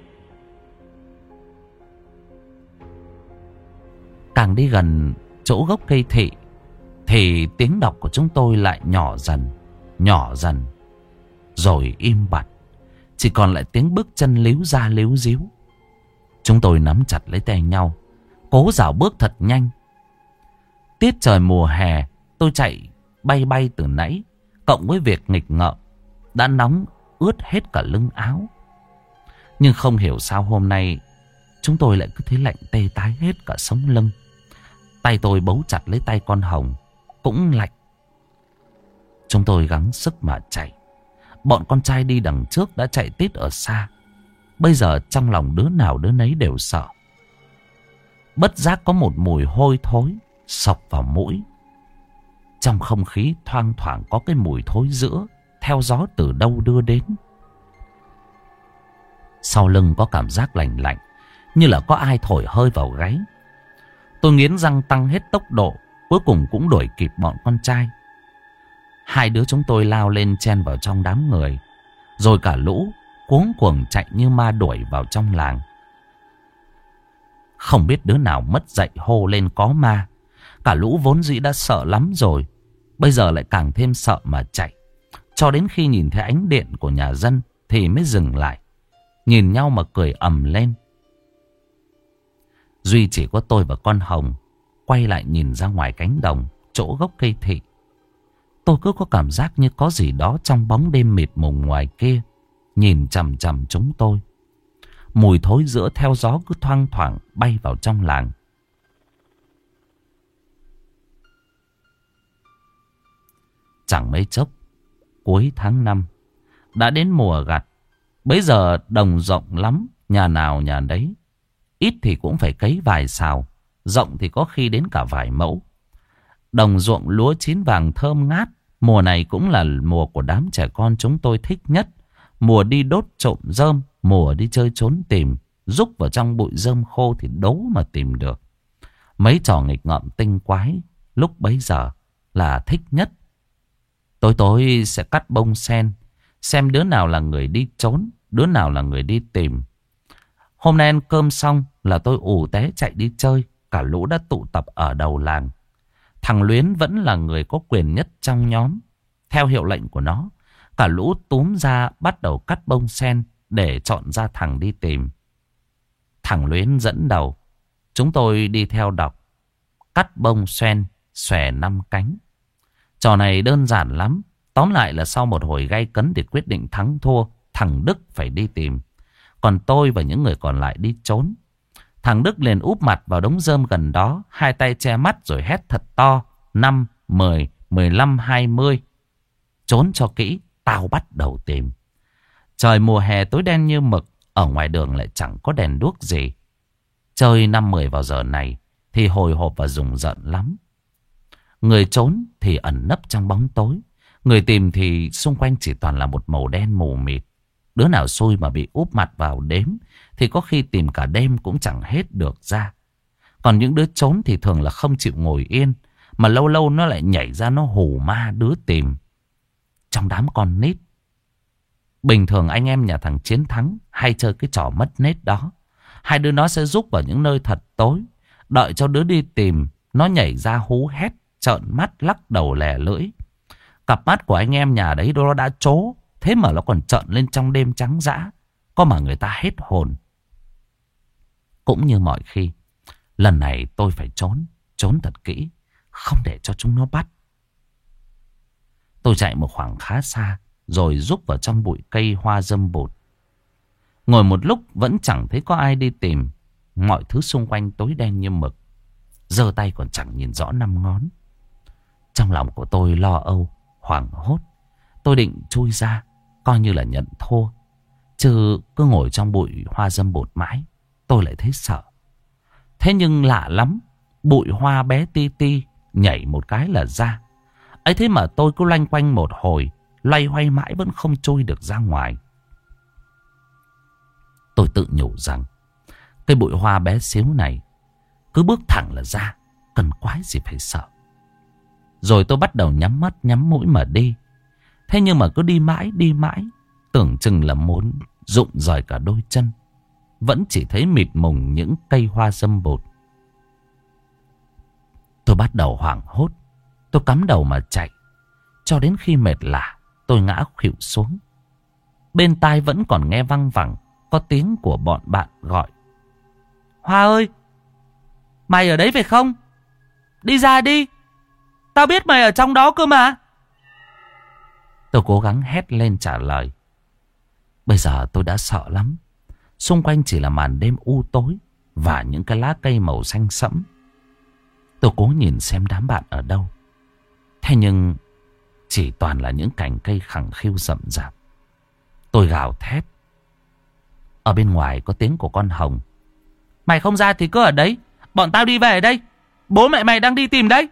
Càng đi gần chỗ gốc cây thị thì tiếng đọc của chúng tôi lại nhỏ dần, rồi im bặt. Chỉ còn lại tiếng bước chân líu ra líu díu. Chúng tôi nắm chặt lấy tay nhau, cố dạo bước thật nhanh. Tiết trời mùa hè, tôi chạy bay bay từ nãy, cộng với việc nghịch ngợm, đã nóng ướt hết cả lưng áo. Nhưng không hiểu sao hôm nay chúng tôi lại cứ thấy lạnh tê tái hết cả sống lưng. Tay tôi bấu chặt lấy tay con Hồng, cũng lạnh. Chúng tôi gắng sức mà chạy. Bọn con trai đi đằng trước đã chạy tít ở xa. Bây giờ trong lòng đứa nào đứa nấy đều sợ. Bất giác có một mùi hôi thối xộc vào mũi. Trong không khí thoang thoảng có cái mùi thối rữa theo gió từ đâu đưa đến. Sau lưng có cảm giác lạnh lạnh, như là có ai thổi hơi vào gáy. Tôi nghiến răng tăng hết tốc độ, cuối cùng cũng đuổi kịp bọn con trai. Hai đứa chúng tôi lao lên chen vào trong đám người, rồi cả lũ cuống cuồng chạy như ma đuổi vào trong làng. Không biết đứa nào mất dạy hô lên có ma. Cả lũ vốn dĩ đã sợ lắm rồi, bây giờ lại càng thêm sợ mà chạy. Cho đến khi nhìn thấy ánh điện của nhà dân thì mới dừng lại, nhìn nhau mà cười ầm lên. Duy chỉ có tôi và con Hồng quay lại nhìn ra ngoài cánh đồng chỗ gốc cây thị. Tôi cứ có cảm giác như có gì đó trong bóng đêm mịt mùng ngoài kia nhìn chằm chằm chúng tôi. Mùi thối rữa theo gió cứ thoang thoảng bay vào trong làng. Chẳng mấy chốc, cuối tháng 5 đã đến mùa gặt. Bấy giờ đồng rộng lắm, nhà nào nhà đấy. Ít thì cũng phải cấy vài sào, rộng thì có khi đến cả vài mẫu. Đồng ruộng lúa chín vàng thơm ngát. Mùa này cũng là mùa của đám trẻ con chúng tôi thích nhất. Mùa đi đốt trộm rơm, mùa đi chơi trốn tìm. Rúc vào trong bụi rơm khô thì đố mà tìm được. Mấy trò nghịch ngợm tinh quái lúc bấy giờ là thích nhất. Tối tối sẽ cắt bông sen, xem đứa nào là người đi trốn, đứa nào là người đi tìm. Hôm nay ăn cơm xong là tôi ù té chạy đi chơi. Cả lũ đã tụ tập ở đầu làng. Thằng Luyến vẫn là người có quyền nhất trong nhóm. Theo hiệu lệnh của nó, cả lũ túm ra bắt đầu cắt bông sen để chọn ra thằng đi tìm. Thằng Luyến dẫn đầu, chúng tôi đi theo đọc. Cắt bông sen, xòe 5 cánh. Trò này đơn giản lắm. Tóm lại là sau một hồi gay cấn để quyết định thắng thua, thằng Đức phải đi tìm. Còn tôi và những người còn lại đi trốn. Thằng Đức liền úp mặt vào đống rơm gần đó, hai tay che mắt rồi hét thật to. 5, 10, 15, 20. Trốn cho kỹ, tao bắt đầu tìm. Trời mùa hè tối đen như mực, ở ngoài đường lại chẳng có đèn đuốc gì. Chơi 5-10 vào giờ này thì hồi hộp và rùng rợn lắm. Người trốn thì ẩn nấp trong bóng tối. Người tìm thì xung quanh chỉ toàn là một màu đen mù mịt. Đứa nào xui mà bị úp mặt vào đếm thì có khi tìm cả đêm cũng chẳng hết được ra. Còn những đứa trốn thì thường là không chịu ngồi yên, mà lâu lâu nó lại nhảy ra nó hù ma đứa tìm. Trong đám con nít, bình thường anh em nhà thằng Chiến Thắng hay chơi cái trò mất nết đó. Hai đứa nó sẽ rúc vào những nơi thật tối, đợi cho đứa đi tìm nó nhảy ra hú hét, trợn mắt lắc đầu lè lưỡi. Cặp mắt của anh em nhà đấy nó đã trố, thế mà nó còn trợn lên trong đêm trắng dã. Có mà người ta hết hồn. Cũng như mọi khi, lần này tôi phải trốn thật kỹ, không để cho chúng nó bắt. Tôi chạy một khoảng khá xa, rồi rúc vào trong bụi cây hoa dâm bụt. Ngồi một lúc vẫn chẳng thấy có ai đi tìm. Mọi thứ xung quanh tối đen như mực, giơ tay còn chẳng nhìn rõ 5 ngón. Trong lòng của tôi lo âu, hoảng hốt. Tôi định chui ra, coi như là nhận thua. Chứ cứ ngồi trong bụi hoa dâm bụt mãi, tôi lại thấy sợ. Thế nhưng lạ lắm, bụi hoa bé ti ti, nhảy một cái là ra. Ấy thế mà tôi cứ loanh quanh một hồi, loay hoay mãi vẫn không chui được ra ngoài. Tôi tự nhủ rằng, cái bụi hoa bé xíu này, cứ bước thẳng là ra, cần quái gì phải sợ. Rồi tôi bắt đầu nhắm mắt nhắm mũi mà đi. Thế nhưng mà cứ đi mãi, tưởng chừng là muốn rụng rời cả đôi chân. Vẫn chỉ thấy mịt mùng những cây hoa dâm bụt. Tôi bắt đầu hoảng hốt. Tôi cắm đầu mà chạy. Cho đến khi mệt lả, tôi ngã khuỵu xuống. Bên tai vẫn còn nghe văng vẳng có tiếng của bọn bạn gọi. Hoa ơi, mày ở đấy phải không? Đi ra đi, tao biết mày ở trong đó cơ mà. Tôi cố gắng hét lên trả lời. Bây giờ tôi đã sợ lắm. Xung quanh chỉ là màn đêm u tối và những cái lá cây màu xanh sẫm. Tôi cố nhìn xem đám bạn ở đâu. Thế nhưng chỉ toàn là những cành cây khẳng khiu rậm rạp. Tôi gào thét. Ở bên ngoài có tiếng của con Hồng. Mày không ra thì cứ ở đấy, bọn tao đi về đây. Bố mẹ mày đang đi tìm đấy.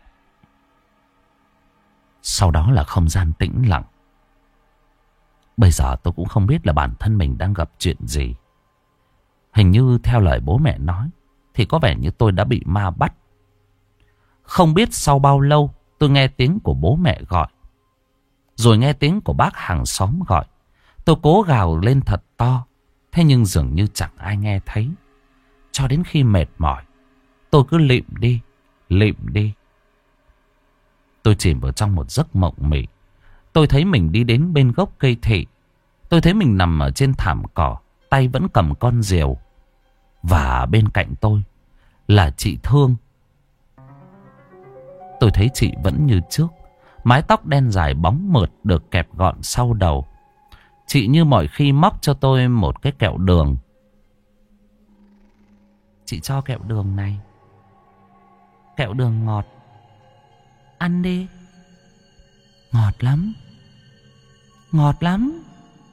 Sau đó là không gian tĩnh lặng. Bây giờ tôi cũng không biết là bản thân mình đang gặp chuyện gì. Hình như theo lời bố mẹ nói thì có vẻ như tôi đã bị ma bắt. Không biết sau bao lâu tôi nghe tiếng của bố mẹ gọi. Rồi nghe tiếng của bác hàng xóm gọi. Tôi cố gào lên thật to. Thế nhưng dường như chẳng ai nghe thấy. Cho đến khi mệt mỏi, tôi cứ lịm đi. Tôi chìm vào trong một giấc mộng mị. Tôi thấy mình đi đến bên gốc cây thị. Tôi thấy mình nằm ở trên thảm cỏ, tay vẫn cầm con diều. Và bên cạnh tôi là chị Thương. Tôi thấy chị vẫn như trước. Mái tóc đen dài bóng mượt được kẹp gọn sau đầu. Chị như mọi khi móc cho tôi một cái kẹo đường. Chị cho kẹo đường này. Kẹo đường ngọt. Ăn đi. Ngọt lắm. Ngọt lắm.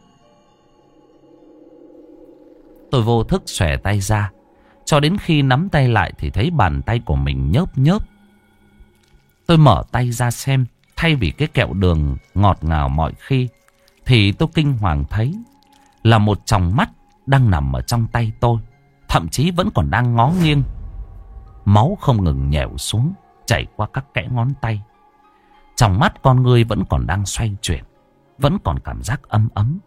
Tôi vô thức xòe tay ra. Cho đến khi nắm tay lại thì thấy bàn tay của mình nhớp nhớp. Tôi mở tay ra xem. Thay vì cái kẹo đường ngọt ngào mọi khi, thì tôi kinh hoàng thấy là một tròng mắt đang nằm ở trong tay tôi. Thậm chí vẫn còn đang ngó nghiêng. Máu không ngừng nhèo xuống, chảy qua các kẽ ngón tay. Tròng mắt con ngươi vẫn còn đang xoay chuyển. Vẫn còn cảm giác ấm ấm.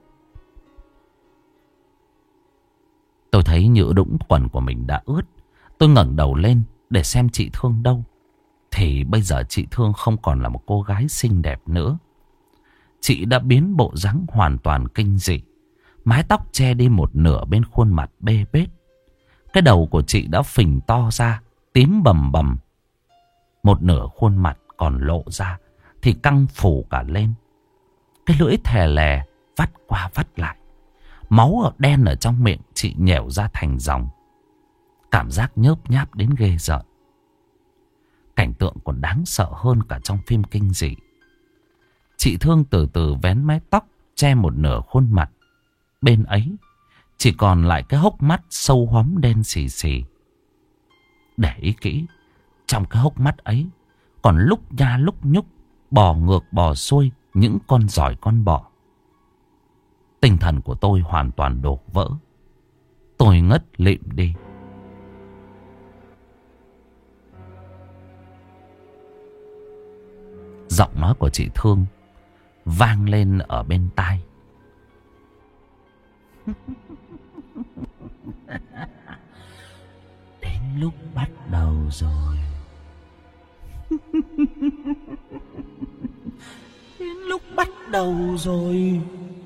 Tôi thấy nhựa đũng quần của mình đã ướt. Tôi ngẩng đầu lên để xem chị Thương đâu. Thì bây giờ chị Thương không còn là một cô gái xinh đẹp nữa. Chị đã biến bộ dáng hoàn toàn kinh dị. Mái tóc che đi một nửa bên khuôn mặt bê bết. Cái đầu của chị đã phình to ra, tím bầm bầm. Một nửa khuôn mặt còn lộ ra thì căng phủ cả lên. Cái lưỡi thè lè vắt qua vắt lại. Máu đen ở trong miệng chị nhẻo ra thành dòng. Cảm giác nhớp nháp đến ghê rợn. Cảnh tượng còn đáng sợ hơn cả trong phim kinh dị. Chị Thương từ từ vén mái tóc che một nửa khuôn mặt. Bên ấy chỉ còn lại cái hốc mắt sâu hoắm đen xì xì. Để ý kỹ, trong cái hốc mắt ấy còn lúc nha lúc nhúc, bò ngược bò xuôi những con giỏi con bọ. Tinh thần của tôi hoàn toàn đổ vỡ. Tôi ngất lịm đi. Giọng nói của chị Thương vang lên ở bên tai. Đến lúc bắt đầu rồi. Đến lúc bắt đầu rồi.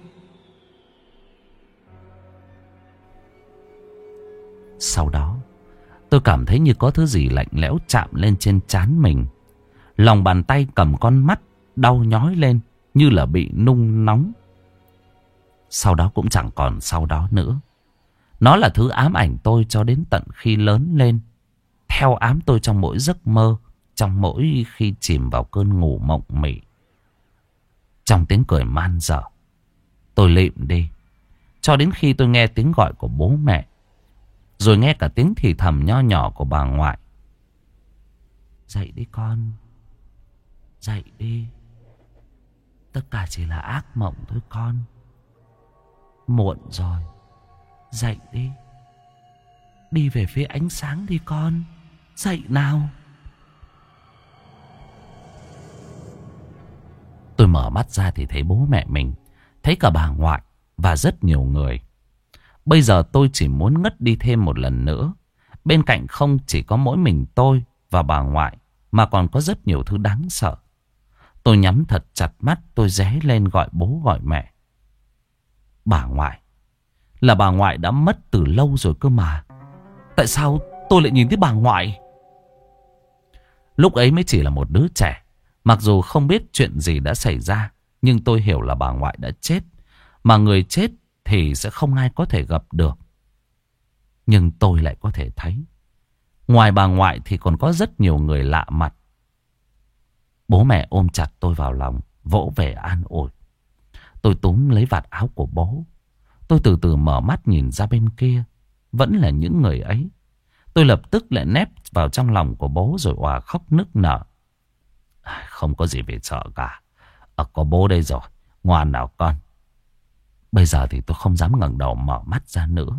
Sau đó tôi cảm thấy như có thứ gì lạnh lẽo chạm lên trên trán mình. Lòng bàn tay cầm con mắt đau nhói lên như là bị nung nóng. Sau đó cũng chẳng còn sau đó nữa. Nó là thứ ám ảnh tôi cho đến tận khi lớn lên. Theo ám tôi trong mỗi giấc mơ, trong mỗi khi chìm vào cơn ngủ mộng mị. Trong tiếng cười man dở, tôi lịm đi. Cho đến khi tôi nghe tiếng gọi của bố mẹ. Rồi nghe cả tiếng thì thầm nho nhỏ của bà ngoại. Dậy đi con. Dậy đi. Tất cả chỉ là ác mộng thôi con. Muộn rồi. Dậy đi. Đi về phía ánh sáng đi con. Dậy nào. Tôi mở mắt ra thì thấy bố mẹ mình, thấy cả bà ngoại và rất nhiều người. Bây giờ tôi chỉ muốn ngất đi thêm một lần nữa. Bên cạnh không chỉ có mỗi mình tôi và bà ngoại, mà còn có rất nhiều thứ đáng sợ. Tôi nhắm thật chặt mắt, tôi ré lên gọi bố gọi mẹ. Bà ngoại. Là bà ngoại đã mất từ lâu rồi cơ mà. Tại sao tôi lại nhìn thấy bà ngoại? Lúc ấy mới chỉ là một đứa trẻ. Mặc dù không biết chuyện gì đã xảy ra, nhưng tôi hiểu là bà ngoại đã chết. Mà người chết thì sẽ không ai có thể gặp được. Nhưng tôi lại có thể thấy. Ngoài bà ngoại thì còn có rất nhiều người lạ mặt. Bố mẹ ôm chặt tôi vào lòng, vỗ về an ủi. Tôi túm lấy vạt áo của bố. Tôi từ từ mở mắt nhìn ra bên kia. Vẫn là những người ấy. Tôi lập tức lại nép vào trong lòng của bố rồi òa khóc nức nở. Không có gì phải sợ cả. Có bố đây rồi. Ngoan nào con. Bây giờ thì tôi không dám ngẩng đầu mở mắt ra nữa.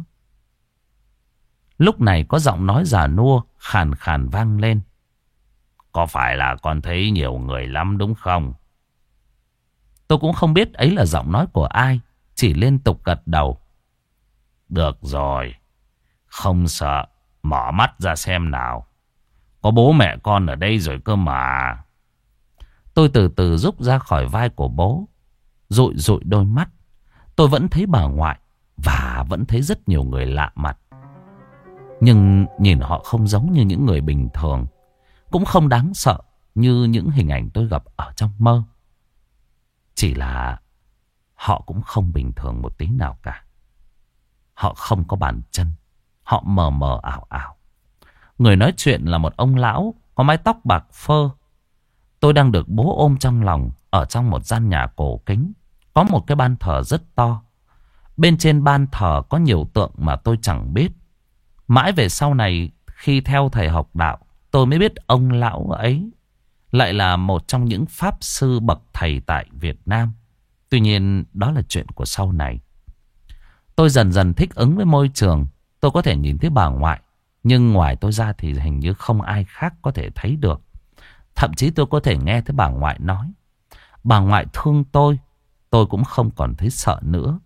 Lúc này có giọng nói già nua khàn khàn vang lên. Có phải là con thấy nhiều người lắm đúng không? Tôi cũng không biết ấy là giọng nói của ai. Chỉ liên tục gật đầu. Được rồi. Không sợ. Mở mắt ra xem nào. Có bố mẹ con ở đây rồi cơ mà. Tôi từ từ rút ra khỏi vai của bố. Dụi dụi đôi mắt. Tôi vẫn thấy bà ngoại. Và vẫn thấy rất nhiều người lạ mặt. Nhưng nhìn họ không giống như những người bình thường. Cũng không đáng sợ như những hình ảnh tôi gặp ở trong mơ. Chỉ là họ cũng không bình thường một tí nào cả. Họ không có bàn chân. Họ mờ mờ ảo ảo. Người nói chuyện là một ông lão có mái tóc bạc phơ. Tôi đang được bố ôm trong lòng ở trong một gian nhà cổ kính. Có một cái ban thờ rất to. Bên trên ban thờ có nhiều tượng mà tôi chẳng biết. Mãi về sau này khi theo thầy học đạo, tôi mới biết ông lão ấy lại là một trong những pháp sư bậc thầy tại Việt Nam. Tuy nhiên đó là chuyện của sau này. Tôi dần dần thích ứng với môi trường. Tôi có thể nhìn thấy bà ngoại. Nhưng ngoài tôi ra thì hình như không ai khác có thể thấy được. Thậm chí tôi có thể nghe thấy bà ngoại nói. Bà ngoại thương tôi. Tôi cũng không còn thấy sợ nữa.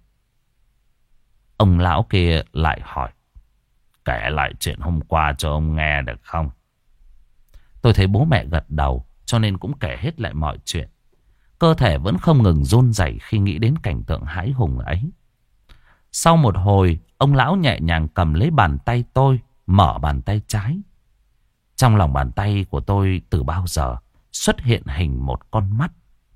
Ông lão kia lại hỏi. Kể lại chuyện hôm qua cho ông nghe được không? Tôi thấy bố mẹ gật đầu. Cho nên cũng kể hết lại mọi chuyện. Cơ thể vẫn không ngừng run rẩy khi nghĩ đến cảnh tượng hãi hùng ấy. Sau một hồi, ông lão nhẹ nhàng cầm lấy bàn tay tôi, mở bàn tay trái. Trong lòng bàn tay của tôi từ bao giờ xuất hiện hình một con mắt.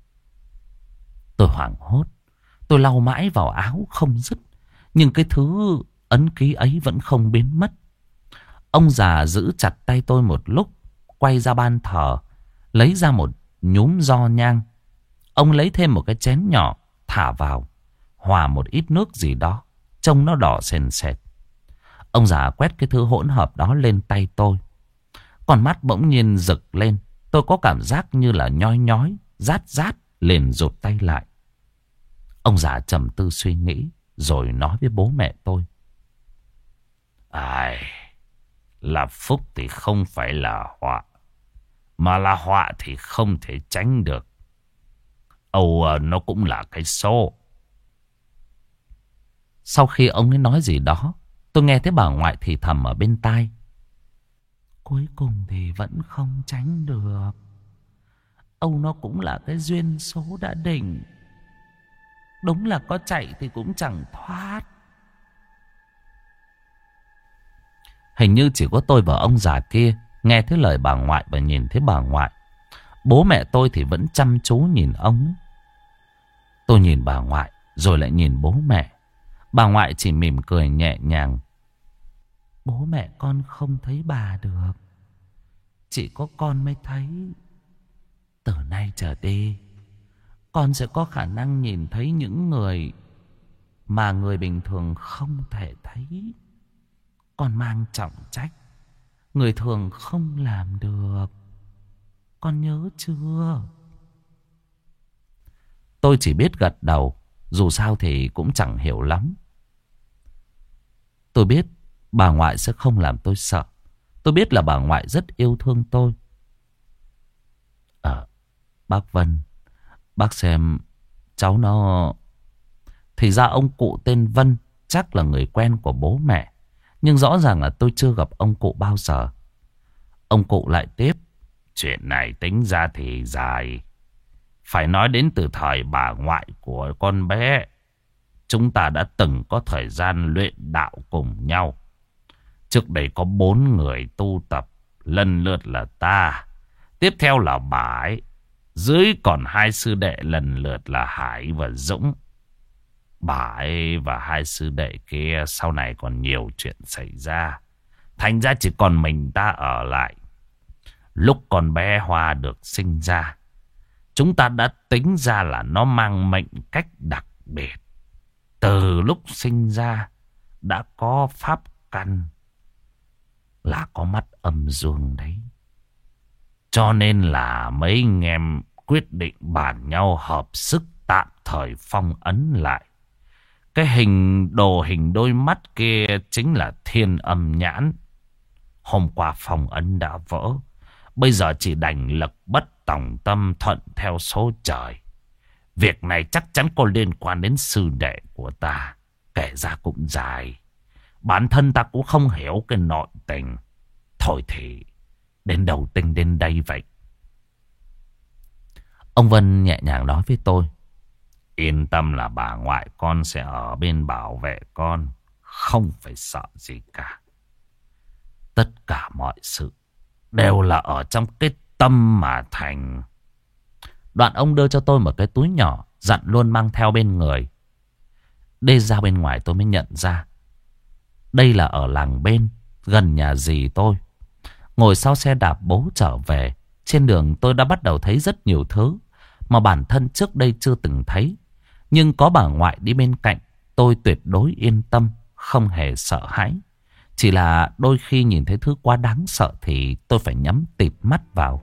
Tôi hoảng hốt, tôi lau mãi vào áo không dứt. Nhưng cái thứ ấn ký ấy vẫn không biến mất. Ông già giữ chặt tay tôi một lúc, quay ra ban thờ, lấy ra một nhúm giò nhang. Ông lấy thêm một cái chén nhỏ, thả vào, hòa một ít nước gì đó, trông nó đỏ sền sệt. Ông già quét cái thứ hỗn hợp đó lên tay tôi. Con mắt bỗng nhiên rực lên. Tôi có cảm giác như là nhói nhói, rát rát, liền rụt tay lại. Ông già trầm tư suy nghĩ, rồi nói với bố mẹ tôi. Ai, là phúc thì không phải là họa, mà là họa thì không thể tránh được. Nó cũng là cái số. Sau khi ông ấy nói gì đó, tôi nghe thấy bà ngoại thì thầm ở bên tai. Cuối cùng thì vẫn không tránh được. Nó cũng là cái duyên số đã định. Đúng là có chạy thì cũng chẳng thoát. Hình như chỉ có tôi và ông già kia nghe thấy lời bà ngoại và nhìn thấy bà ngoại. Bố mẹ tôi thì vẫn chăm chú nhìn ông. Tôi nhìn bà ngoại rồi lại nhìn bố mẹ. Bà ngoại chỉ mỉm cười nhẹ nhàng. Bố mẹ con không thấy bà được. chỉ có con mới thấy. Từ nay trở đi, con sẽ có khả năng nhìn thấy những người mà người bình thường không thể thấy. Con mang trọng trách người thường không làm được. Con nhớ chưa? Tôi chỉ biết gật đầu. Dù sao thì cũng chẳng hiểu lắm. Tôi biết bà ngoại sẽ không làm tôi sợ. Tôi biết là bà ngoại rất yêu thương tôi. Bác Vân, bác xem cháu nó... Thì ra ông cụ tên Vân chắc là người quen của bố mẹ. Nhưng rõ ràng là tôi chưa gặp ông cụ bao giờ. Ông cụ lại tiếp. Chuyện này tính ra thì dài. Phải nói đến từ thời bà ngoại của con bé. Chúng ta đã từng có thời gian luyện đạo cùng nhau. Trước đây có 4 người tu tập. Lần lượt là ta. Tiếp theo là bà ấy. Dưới còn 2 sư đệ lần lượt là Hải và Dũng. Bà ấy và 2 sư đệ kia sau này còn nhiều chuyện xảy ra. Thành ra chỉ còn mình ta ở lại. Lúc con bé Hoa được sinh ra, chúng ta đã tính ra là nó mang mệnh cách đặc biệt. Từ lúc sinh ra đã có pháp căn là có mắt âm dương đấy. Cho nên là mấy anh em quyết định bàn nhau hợp sức tạm thời phong ấn lại. Cái hình đôi mắt kia chính là thiên âm nhãn. Hôm qua phong ấn đã vỡ. Bây giờ chỉ đành lực bất tòng tâm, thuận theo số trời. Việc này chắc chắn có liên quan đến sư đệ của ta. Kể ra cũng dài. Bản thân ta cũng không hiểu cái nội tình. Thôi thì đến đầu tinh đến đây vậy. Ông Vân nhẹ nhàng nói với tôi. Yên tâm là bà ngoại con sẽ ở bên bảo vệ con. Không phải sợ gì cả. Tất cả mọi sự đều là ở trong cái tâm mà thành. Đoạn ông đưa cho tôi một cái túi nhỏ, dặn luôn mang theo bên người. Đi ra bên ngoài tôi mới nhận ra đây là ở làng bên, gần nhà dì tôi. Ngồi sau xe đạp bố trở về, trên đường tôi đã bắt đầu thấy rất nhiều thứ mà bản thân trước đây chưa từng thấy. Nhưng có bà ngoại đi bên cạnh, tôi tuyệt đối yên tâm, không hề sợ hãi. Chỉ là đôi khi nhìn thấy thứ quá đáng sợ thì tôi phải nhắm tịt mắt vào.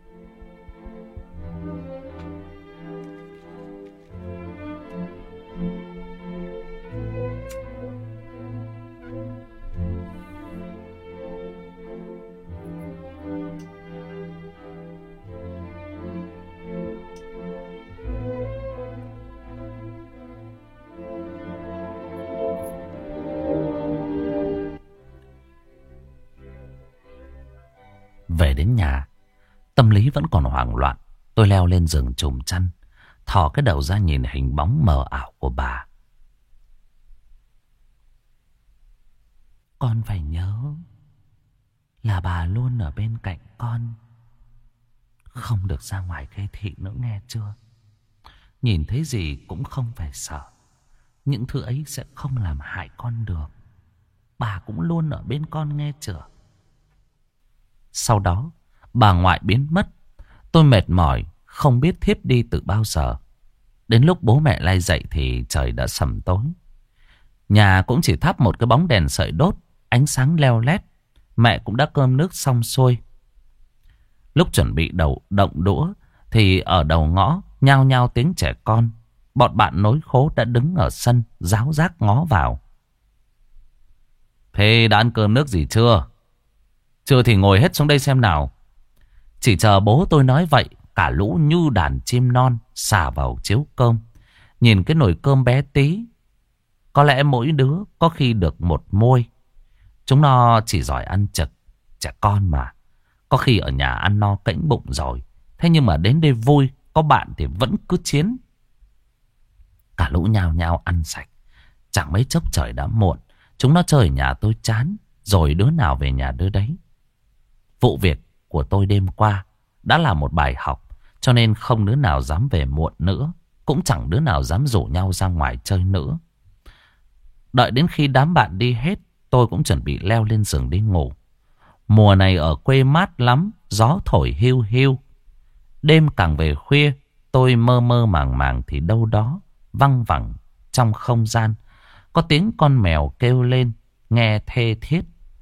Về đến nhà, tâm lý vẫn còn hoảng loạn. Tôi leo lên giường trùm chăn, thò cái đầu ra nhìn hình bóng mờ ảo của bà. Con phải nhớ là bà luôn ở bên cạnh con. Không được ra ngoài gây thị nữa nghe chưa? Nhìn thấy gì cũng không phải sợ. Những thứ ấy sẽ không làm hại con được. Bà cũng luôn ở bên con nghe chưa? Sau đó bà ngoại biến mất. Tôi mệt mỏi, không biết thiếp đi từ bao giờ. Đến lúc bố mẹ lay dậy thì trời đã sầm tối. Nhà cũng chỉ thắp một cái bóng đèn sợi đốt, ánh sáng leo lét. Mẹ cũng đã cơm nước xong xuôi. Lúc chuẩn bị động đũa thì ở đầu ngõ nhao nhao tiếng trẻ con. Bọn bạn nối khố đã đứng ở sân ráo rác ngó vào. Thế đã ăn cơm nước gì chưa? Chưa thì ngồi hết xuống đây xem nào. Chỉ chờ bố tôi nói vậy, cả lũ như đàn chim non xà vào chiếu cơm. Nhìn cái nồi cơm bé tí, có lẽ mỗi đứa có khi được một muôi. Chúng nó chỉ giỏi ăn chực, trẻ con mà. Có khi ở nhà ăn no cẫng bụng rồi. Thế nhưng mà đến đây vui, có bạn thì vẫn cứ chiến. Cả lũ nhao nhao ăn sạch. Chẳng mấy chốc trời đã muộn. Chúng nó chơi ở nhà tôi chán, rồi đứa nào về nhà đứa đấy. Vụ việc của tôi đêm qua đã là một bài học, cho nên không đứa nào dám về muộn nữa. Cũng chẳng đứa nào dám rủ nhau ra ngoài chơi nữa. Đợi đến khi đám bạn đi hết, tôi cũng chuẩn bị leo lên giường đi ngủ. Mùa này ở quê mát lắm, gió thổi hiu hiu. Đêm càng về khuya, tôi mơ mơ màng màng thì đâu đó văng vẳng trong không gian có tiếng con mèo kêu lên nghe thê thiết.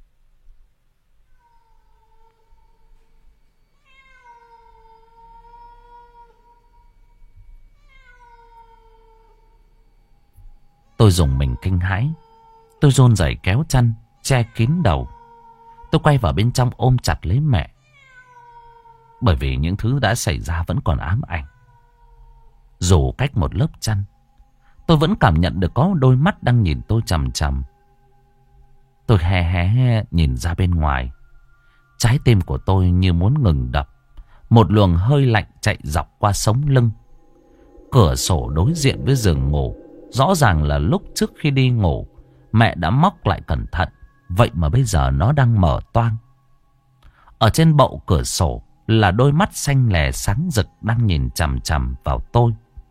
Tôi dùng mình kinh hãi. Tôi run rẩy kéo chăn che kín đầu. Tôi quay vào bên trong ôm chặt lấy mẹ. Bởi vì những thứ đã xảy ra vẫn còn ám ảnh. Dù cách một lớp chăn, tôi vẫn cảm nhận được có đôi mắt đang nhìn tôi chằm chằm. Tôi hé hé nhìn ra bên ngoài. Trái tim của tôi như muốn ngừng đập. Một luồng hơi lạnh chạy dọc qua sống lưng. Cửa sổ đối diện với giường ngủ, rõ ràng là lúc trước khi đi ngủ mẹ đã móc lại cẩn thận. Vậy mà bây giờ nó đang mở toang. Ở trên bậu cửa sổ là đôi mắt xanh lè sáng rực đang nhìn chằm chằm vào tôi.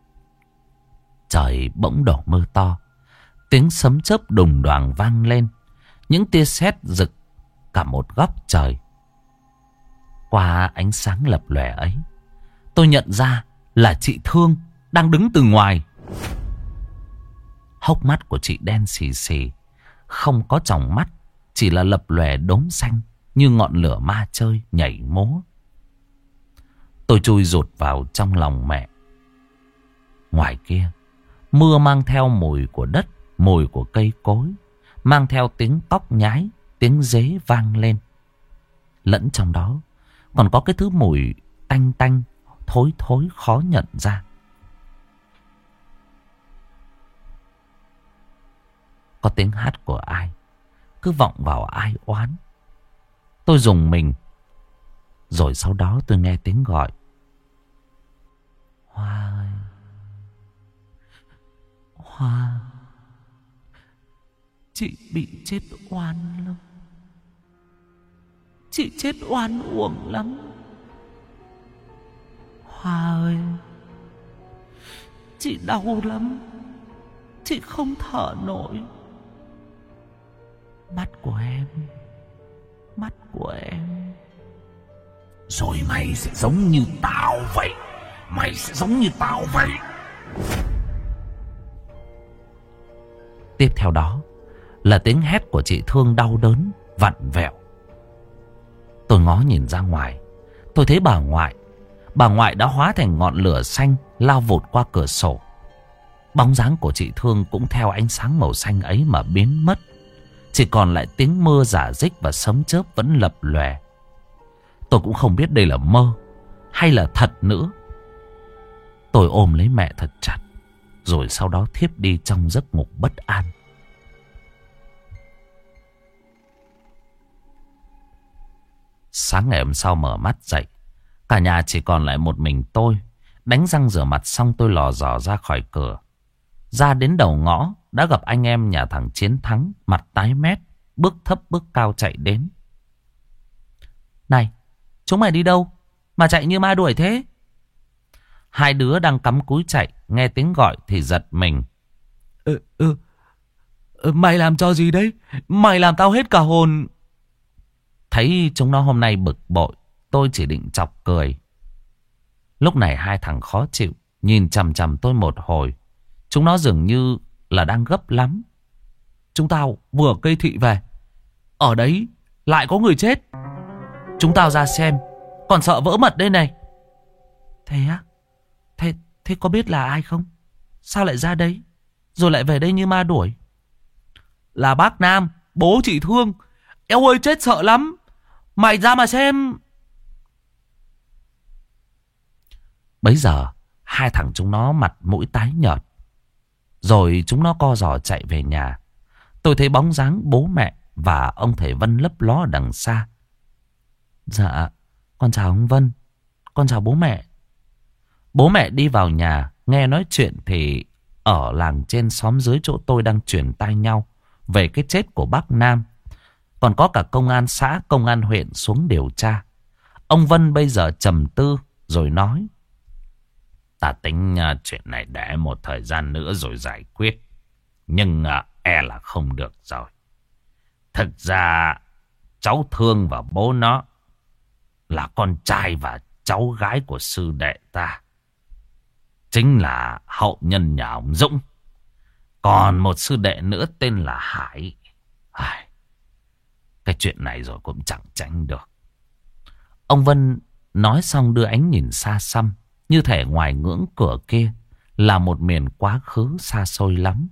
Trời bỗng đổ mưa to. Tiếng sấm chớp đùng đoàng vang lên. Những tia sét rực cả một góc trời. Qua ánh sáng lập lòe ấy, tôi nhận ra là chị Thương đang đứng từ ngoài. Hốc mắt của chị đen xì xì, không có tròng mắt, chỉ là lập lòe đốm xanh như ngọn lửa ma chơi nhảy múa. Tôi chui rụt vào trong lòng mẹ. Ngoài kia, mưa mang theo mùi của đất, mùi của cây cối, mang theo tiếng cóc nhái, tiếng dế vang lên. Lẫn trong đó còn có cái thứ mùi tanh tanh, thối thối khó nhận ra. Có tiếng hát của ai cứ vọng vào ai oán. Tôi rùng mình. Rồi sau đó tôi nghe tiếng gọi. Hoa ơi, Hoa, chị bị chết oan lắm. Chị chết oan uổng lắm. Hoa ơi, chị đau lắm. Chị không thở nổi. Mắt của em, mắt của em. Rồi mày sẽ giống như tao vậy. Mày sẽ giống như tao vậy. Tiếp theo đó là tiếng hét của chị Thương đau đớn, vặn vẹo. Tôi ngó nhìn ra ngoài. Tôi thấy bà ngoại. Bà ngoại đã hóa thành ngọn lửa xanh lao vụt qua cửa sổ. Bóng dáng của chị Thương cũng theo ánh sáng màu xanh ấy mà biến mất. Chỉ còn lại tiếng mưa rả rích và sấm chớp vẫn lập lòe. Tôi cũng không biết đây là mơ hay là thật nữa. Tôi ôm lấy mẹ thật chặt, rồi sau đó thiếp đi trong giấc ngủ bất an. Sáng ngày hôm sau mở mắt dậy, cả nhà chỉ còn lại một mình tôi. Đánh răng rửa mặt xong tôi lò dò ra khỏi cửa. Ra đến đầu ngõ đã gặp anh em nhà thằng Chiến Thắng, mặt tái mét, bước thấp bước cao chạy đến. Này, chúng mày đi đâu mà chạy như ma đuổi thế? Hai đứa đang cắm cúi chạy, nghe tiếng gọi thì giật mình. Mày làm cho gì đấy? Mày làm tao hết cả hồn. Thấy chúng nó hôm nay bực bội, tôi chỉ định chọc cười. Lúc này hai thằng khó chịu, nhìn chằm chằm tôi một hồi. Chúng nó dường như là đang gấp lắm. Chúng tao vừa cây thị về, ở đấy lại có người chết. Chúng tao ra xem, còn sợ vỡ mật đây này. Thế á? Thế có biết là ai không? Sao lại ra đấy, rồi lại về đây như ma đuổi? Là bác Nam, bố chị Thương. Eo ơi, chết sợ lắm. Mày ra mà xem. Bấy giờ hai thằng chúng nó mặt mũi tái nhợt. Rồi chúng nó co giò chạy về nhà. Tôi thấy bóng dáng bố mẹ và ông thầy Vân lấp ló ở đằng xa. Dạ, con chào ông Vân. Con chào bố mẹ. Bố mẹ đi vào nhà, nghe nói chuyện thì ở làng trên xóm dưới chỗ tôi đang truyền tai nhau về cái chết của bác Nam. Còn có cả công an xã, công an huyện xuống điều tra. Ông Vân bây giờ trầm tư rồi nói. Ta tính chuyện này để một thời gian nữa rồi giải quyết. Nhưng e là không được rồi. Thực ra cháu Thương và bố nó là con trai và cháu gái của sư đệ ta, chính là hậu nhân nhà ông Dũng. Còn một sư đệ nữa tên là Hải. Cái chuyện này rồi cũng chẳng tránh được. Ông Vân nói xong đưa ánh nhìn xa xăm, như thể ngoài ngưỡng cửa kia là một miền quá khứ xa xôi lắm.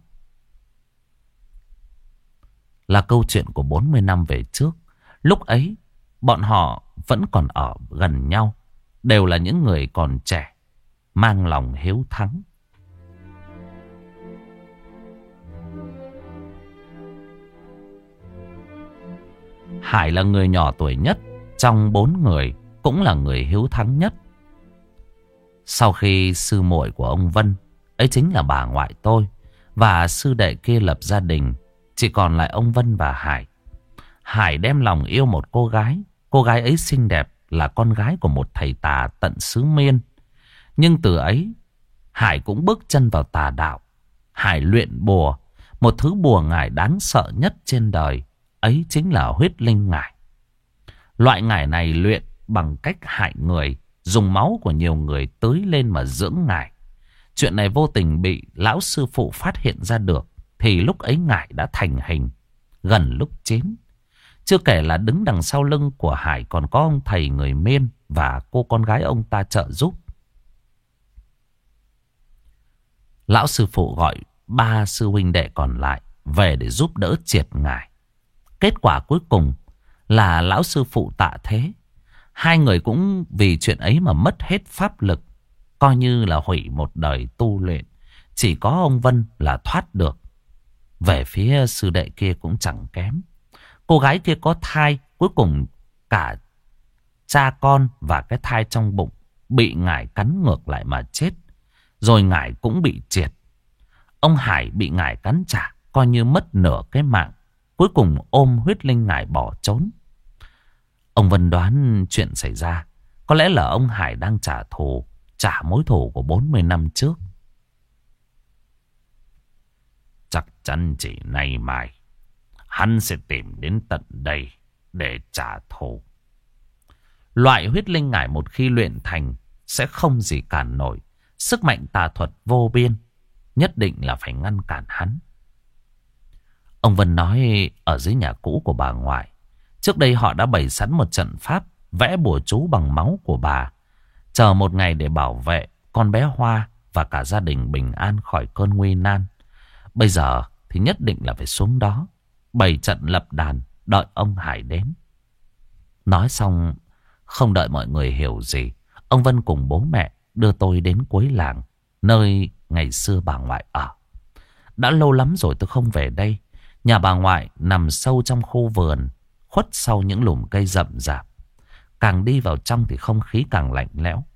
Là câu chuyện của 40 năm về trước. Lúc ấy bọn họ vẫn còn ở gần nhau, đều là những người còn trẻ, mang lòng hiếu thắng. Hải là người nhỏ tuổi nhất trong 4 người, cũng là người hiếu thắng nhất. Sau khi sư muội của ông Vân, ấy chính là bà ngoại tôi, và sư đệ kia lập gia đình, chỉ còn lại ông Vân và Hải. Hải đem lòng yêu một cô gái. Cô gái ấy xinh đẹp, là con gái của một thầy tà tận xứ Miên. Nhưng từ ấy, Hải cũng bước chân vào tà đạo. Hải luyện bùa, một thứ bùa ngải đáng sợ nhất trên đời, ấy chính là huyết linh ngải. Loại ngải này luyện bằng cách hại người, dùng máu của nhiều người tưới lên mà dưỡng ngải. Chuyện này vô tình bị lão sư phụ phát hiện ra được, thì lúc ấy ngải đã thành hình, gần lúc chín. Chưa kể là đứng đằng sau lưng của Hải còn có ông thầy người Miên và cô con gái ông ta trợ giúp. Lão sư phụ gọi 3 sư huynh đệ còn lại về để giúp đỡ triệt ngải. Kết quả cuối cùng là lão sư phụ tạ thế. 2 người cũng vì chuyện ấy mà mất hết pháp lực, coi như là hủy một đời tu luyện. Chỉ có ông Vân là thoát được. Về phía sư đệ kia cũng chẳng kém. Cô gái kia có thai, cuối cùng cả cha con và cái thai trong bụng bị ngải cắn ngược lại mà chết. Rồi ngải cũng bị triệt. Ông Hải bị ngải cắn trả, coi như mất nửa cái mạng. Cuối cùng ôm huyết linh ngải bỏ trốn. Ông Vân đoán chuyện xảy ra có lẽ là ông Hải đang trả thù, trả mối thù của 40 năm trước. Chắc chắn chỉ nay mai hắn sẽ tìm đến tận đây để trả thù. Loại huyết linh ngải một khi luyện thành sẽ không gì cản nổi. Sức mạnh tà thuật vô biên, nhất định là phải ngăn cản hắn. Ông Vân nói ở dưới nhà cũ của bà ngoại, trước đây họ đã bày sẵn một trận pháp vẽ bùa chú bằng máu của bà, chờ một ngày để bảo vệ con bé Hoa và cả gia đình bình an khỏi cơn nguy nan. Bây giờ thì nhất định là phải xuống đó bày trận lập đàn, đợi ông Hải đến. Nói xong, không đợi mọi người hiểu gì, ông Vân cùng bố mẹ đưa tôi đến cuối làng, nơi ngày xưa bà ngoại ở. Đã lâu lắm rồi tôi không về đây. Nhà bà ngoại nằm sâu trong khu vườn, khuất sau những lùm cây rậm rạp. Càng đi vào trong thì không khí càng lạnh lẽo.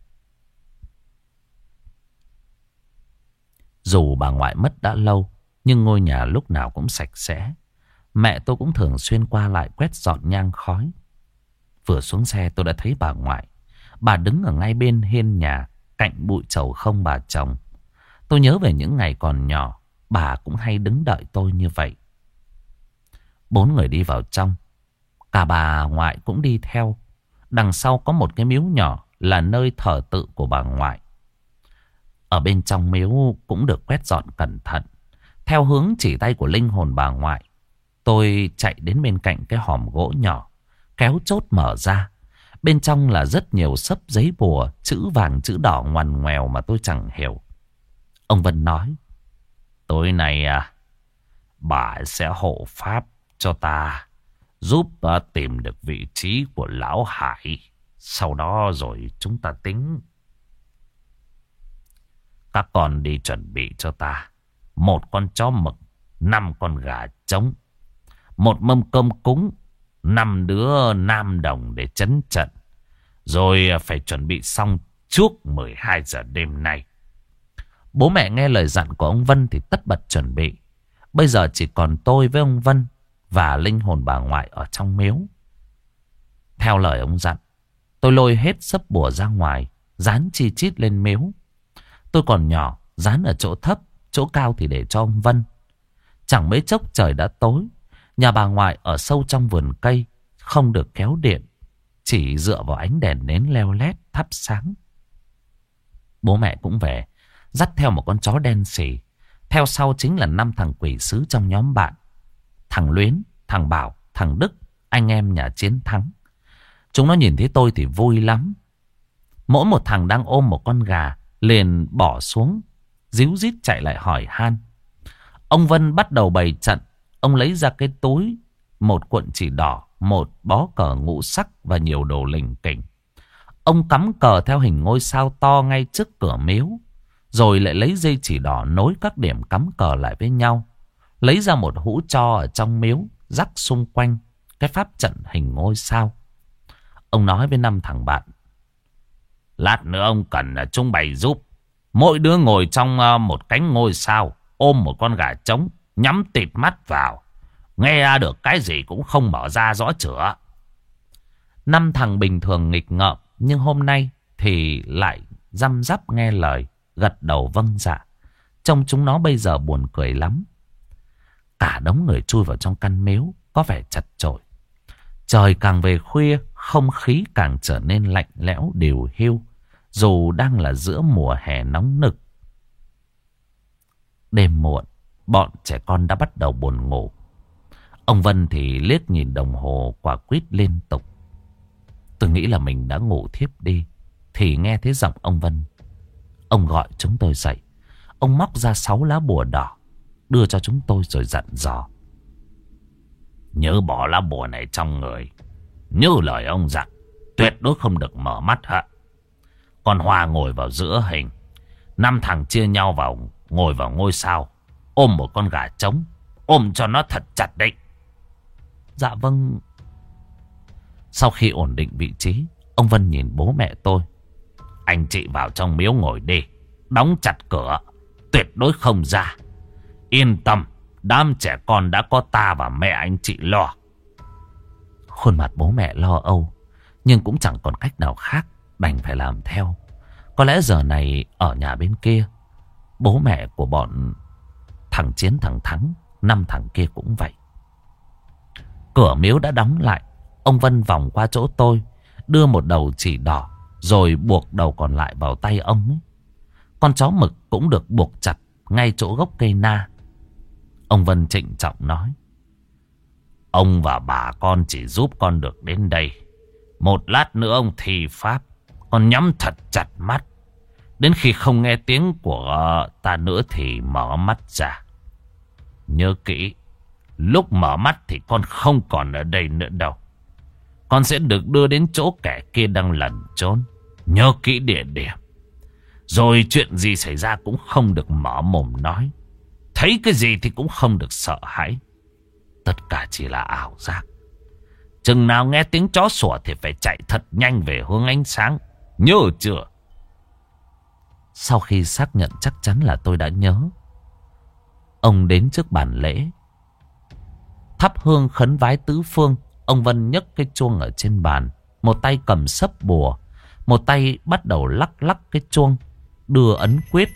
Dù bà ngoại mất đã lâu, nhưng ngôi nhà lúc nào cũng sạch sẽ. Mẹ tôi cũng thường xuyên qua lại quét dọn nhang khói. Vừa xuống xe tôi đã thấy bà ngoại. Bà đứng ở ngay bên hiên nhà, cạnh bụi trầu không bà trồng. Tôi nhớ về những ngày còn nhỏ, bà cũng hay đứng đợi tôi như vậy. 4 người đi vào trong. Cả bà ngoại cũng đi theo. Đằng sau có một cái miếu nhỏ là nơi thờ tự của bà ngoại. Ở bên trong miếu cũng được quét dọn cẩn thận. Theo hướng chỉ tay của linh hồn bà ngoại, tôi chạy đến bên cạnh cái hòm gỗ nhỏ, kéo chốt mở ra. Bên trong là rất nhiều xấp giấy bùa, chữ vàng chữ đỏ ngoằn ngoèo mà tôi chẳng hiểu. Ông Vân nói, tối nay bà sẽ hộ pháp cho ta, giúp ta tìm được vị trí của lão Hải. Sau đó rồi chúng ta tính. Các con đi chuẩn bị cho ta 1 con chó mực, 5 con gà trống, 1 mâm cơm cúng, 5 đứa nam đồng để trấn trận. Rồi phải chuẩn bị xong trước 12 giờ đêm nay. Bố mẹ nghe lời dặn của ông Vân thì tất bật chuẩn bị. Bây giờ chỉ còn tôi với ông Vân và linh hồn bà ngoại ở trong miếu. Theo lời ông dặn, tôi lôi hết sấp bùa ra ngoài, dán chi chít lên miếu. Tôi còn nhỏ, dán ở chỗ thấp, chỗ cao thì để cho ông Vân. Chẳng mấy chốc trời đã tối. Nhà bà ngoại ở sâu trong vườn cây, không được kéo điện. chỉ dựa vào ánh đèn nến leo lét thắp sáng. Bố mẹ cũng về, dắt theo một con chó đen xì. Theo sau chính là 5 thằng quỷ sứ trong nhóm bạn. Thằng Luyến, thằng Bảo, thằng Đức, anh em nhà Chiến Thắng. Chúng nó nhìn thấy tôi thì vui lắm. Mỗi một thằng đang ôm một con gà liền bỏ xuống, díu dít chạy lại hỏi han. Ông Vân bắt đầu bày trận. Ông lấy ra cái túi, một cuộn chỉ đỏ, một bó cờ ngũ sắc và nhiều đồ lỉnh kỉnh. Ông cắm cờ theo hình ngôi sao to ngay trước cửa miếu, rồi lại lấy dây chỉ đỏ nối các điểm cắm cờ lại với nhau. Lấy ra một hũ tro ở trong miếu, rắc xung quanh cái pháp trận hình ngôi sao. Ông nói với 5 thằng bạn: lát nữa ông cần chúng bày giúp. Mỗi đứa ngồi trong một cánh ngôi sao, ôm một con gà trống, nhắm tịt mắt vào. Nghe ra được cái gì cũng không mở ra rõ chữa. 5 thằng bình thường nghịch ngợm, nhưng hôm nay thì lại răm rắp nghe lời, gật đầu vâng dạ. Trông chúng nó bây giờ buồn cười lắm. Cả đống người chui vào trong căn miếu có vẻ chật chội. Trời càng về khuya, không khí càng trở nên lạnh lẽo điều hiu, dù đang là giữa mùa hè nóng nực. Đêm muộn, bọn trẻ con đã bắt đầu buồn ngủ. Ông Vân thì liếc nhìn đồng hồ quả quýt liên tục. Tôi nghĩ là mình đã ngủ thiếp đi, thì nghe thấy giọng ông Vân. Ông gọi chúng tôi dậy. Ông móc ra 6 lá bùa đỏ, đưa cho chúng tôi rồi dặn dò: nhớ bỏ lá bùa này trong người, như lời ông dặn, tuyệt đối không được mở mắt hả. Còn Hòa ngồi vào giữa hình. 5 thằng chia nhau vào ngồi vào ngôi sao, ôm một con gà trống, ôm cho nó thật chặt đấy. Dạ vâng. Sau khi ổn định vị trí, ông Vân nhìn bố mẹ tôi: anh chị vào trong miếu ngồi đi, đóng chặt cửa, tuyệt đối không ra. Yên tâm, đám trẻ con đã có ta và mẹ anh chị lo. Khuôn mặt bố mẹ lo âu, nhưng cũng chẳng còn cách nào khác, đành phải làm theo. Có lẽ giờ này ở nhà bên kia, bố mẹ của bọn thằng Chiến, thằng Thắng, 5 thằng kia cũng vậy. Cửa miếu đã đóng lại. Ông Vân vòng qua chỗ tôi, đưa một đầu chỉ đỏ, rồi buộc đầu còn lại vào tay ông ấy. Con chó mực cũng được buộc chặt ngay chỗ gốc cây na. Ông Vân trịnh trọng nói: ông và bà con chỉ giúp con được đến đây. Một lát nữa ông thi pháp, con nhắm thật chặt mắt. Đến khi không nghe tiếng của ta nữa thì mở mắt ra. Nhớ kỹ, lúc mở mắt thì con không còn ở đây nữa đâu. Con sẽ được đưa đến chỗ kẻ kia đang lẩn trốn. Nhớ kỹ địa điểm. Rồi chuyện gì xảy ra cũng không được mở mồm nói. Thấy cái gì thì cũng không được sợ hãi. Tất cả chỉ là ảo giác. Chừng nào nghe tiếng chó sủa thì phải chạy thật nhanh về hướng ánh sáng. Nhớ chưa? Sau khi xác nhận chắc chắn là tôi đã nhớ, ông đến trước bàn lễ, thắp hương khấn vái tứ phương. Ông Vân nhấc cái chuông ở trên bàn, một tay cầm sấp bùa, một tay bắt đầu lắc lắc cái chuông, đưa ấn quyết.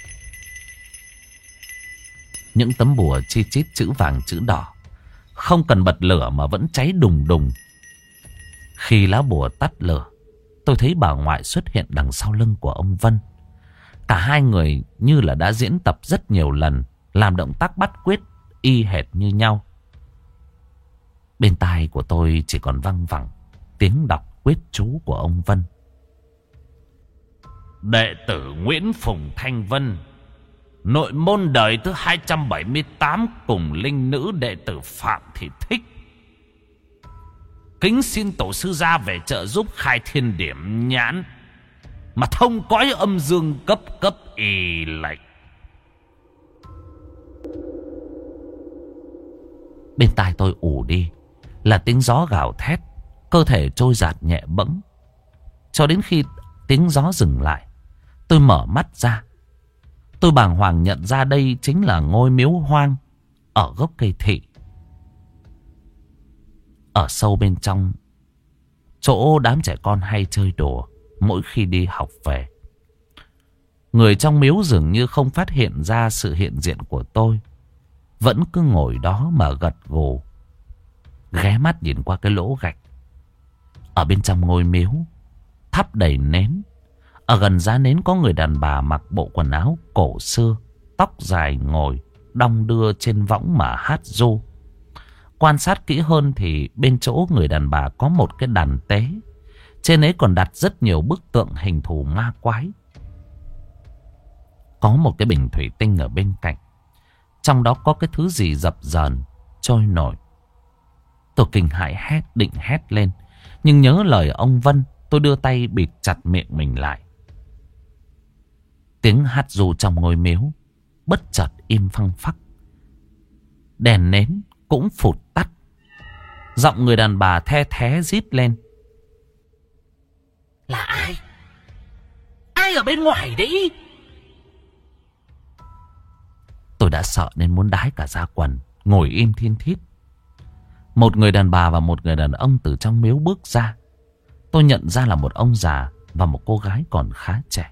Những tấm bùa chi chít chữ vàng chữ đỏ, không cần bật lửa mà vẫn cháy đùng đùng. Khi lá bùa tắt lửa, tôi thấy bà ngoại xuất hiện đằng sau lưng của ông Vân. Cả hai người như là đã diễn tập rất nhiều lần, làm động tác bắt quyết y hệt như nhau. Bên tai của tôi chỉ còn văng vẳng tiếng đọc quyết chú của ông Vân. Đệ tử Nguyễn Phùng Thanh Vân, nội môn đời thứ 278 cùng linh nữ đệ tử Phạm Thị Thích, kính xin tổ sư gia về trợ giúp khai thiên điểm nhãn, mà thông cõi âm dương cấp cấp y lệnh. Bên tai tôi ù đi là tiếng gió gào thét, cơ thể trôi dạt nhẹ bẫng. Cho đến khi tiếng gió dừng lại, tôi mở mắt ra. Tôi bàng hoàng nhận ra đây chính là ngôi miếu hoang ở gốc cây thị. Ở sâu bên trong, chỗ đám trẻ con hay chơi đùa mỗi khi đi học về. Người trong miếu dường như không phát hiện ra sự hiện diện của tôi, vẫn cứ ngồi đó mà gật gù, ghé mắt nhìn qua cái lỗ gạch. Ở bên trong ngôi miếu thắp đầy nến. Ở gần giá nến có người đàn bà mặc bộ quần áo cổ xưa, tóc dài ngồi đong đưa trên võng mà hát ru. Quan sát kỹ hơn thì bên chỗ người đàn bà có một cái đàn tế. Trên ấy còn đặt rất nhiều bức tượng hình thù ma quái. Có một cái bình thủy tinh ở bên cạnh. Trong đó có cái thứ gì dập dờn trôi nổi. Tôi kinh hãi định hét lên. Nhưng nhớ lời ông Vân, tôi đưa tay bịt chặt miệng mình lại. Tiếng hát ru trong ngôi miếu bất chợt im phăng phắc. Đèn nến cũng phụt tắt. Giọng người đàn bà the thé rít lên. Là ai? Ai ở bên ngoài đấy? Tôi đã sợ nên muốn đái cả da quần, ngồi im thiên thít. Một người đàn bà và một người đàn ông từ trong miếu bước ra. Tôi nhận ra là một ông già và một cô gái còn khá trẻ.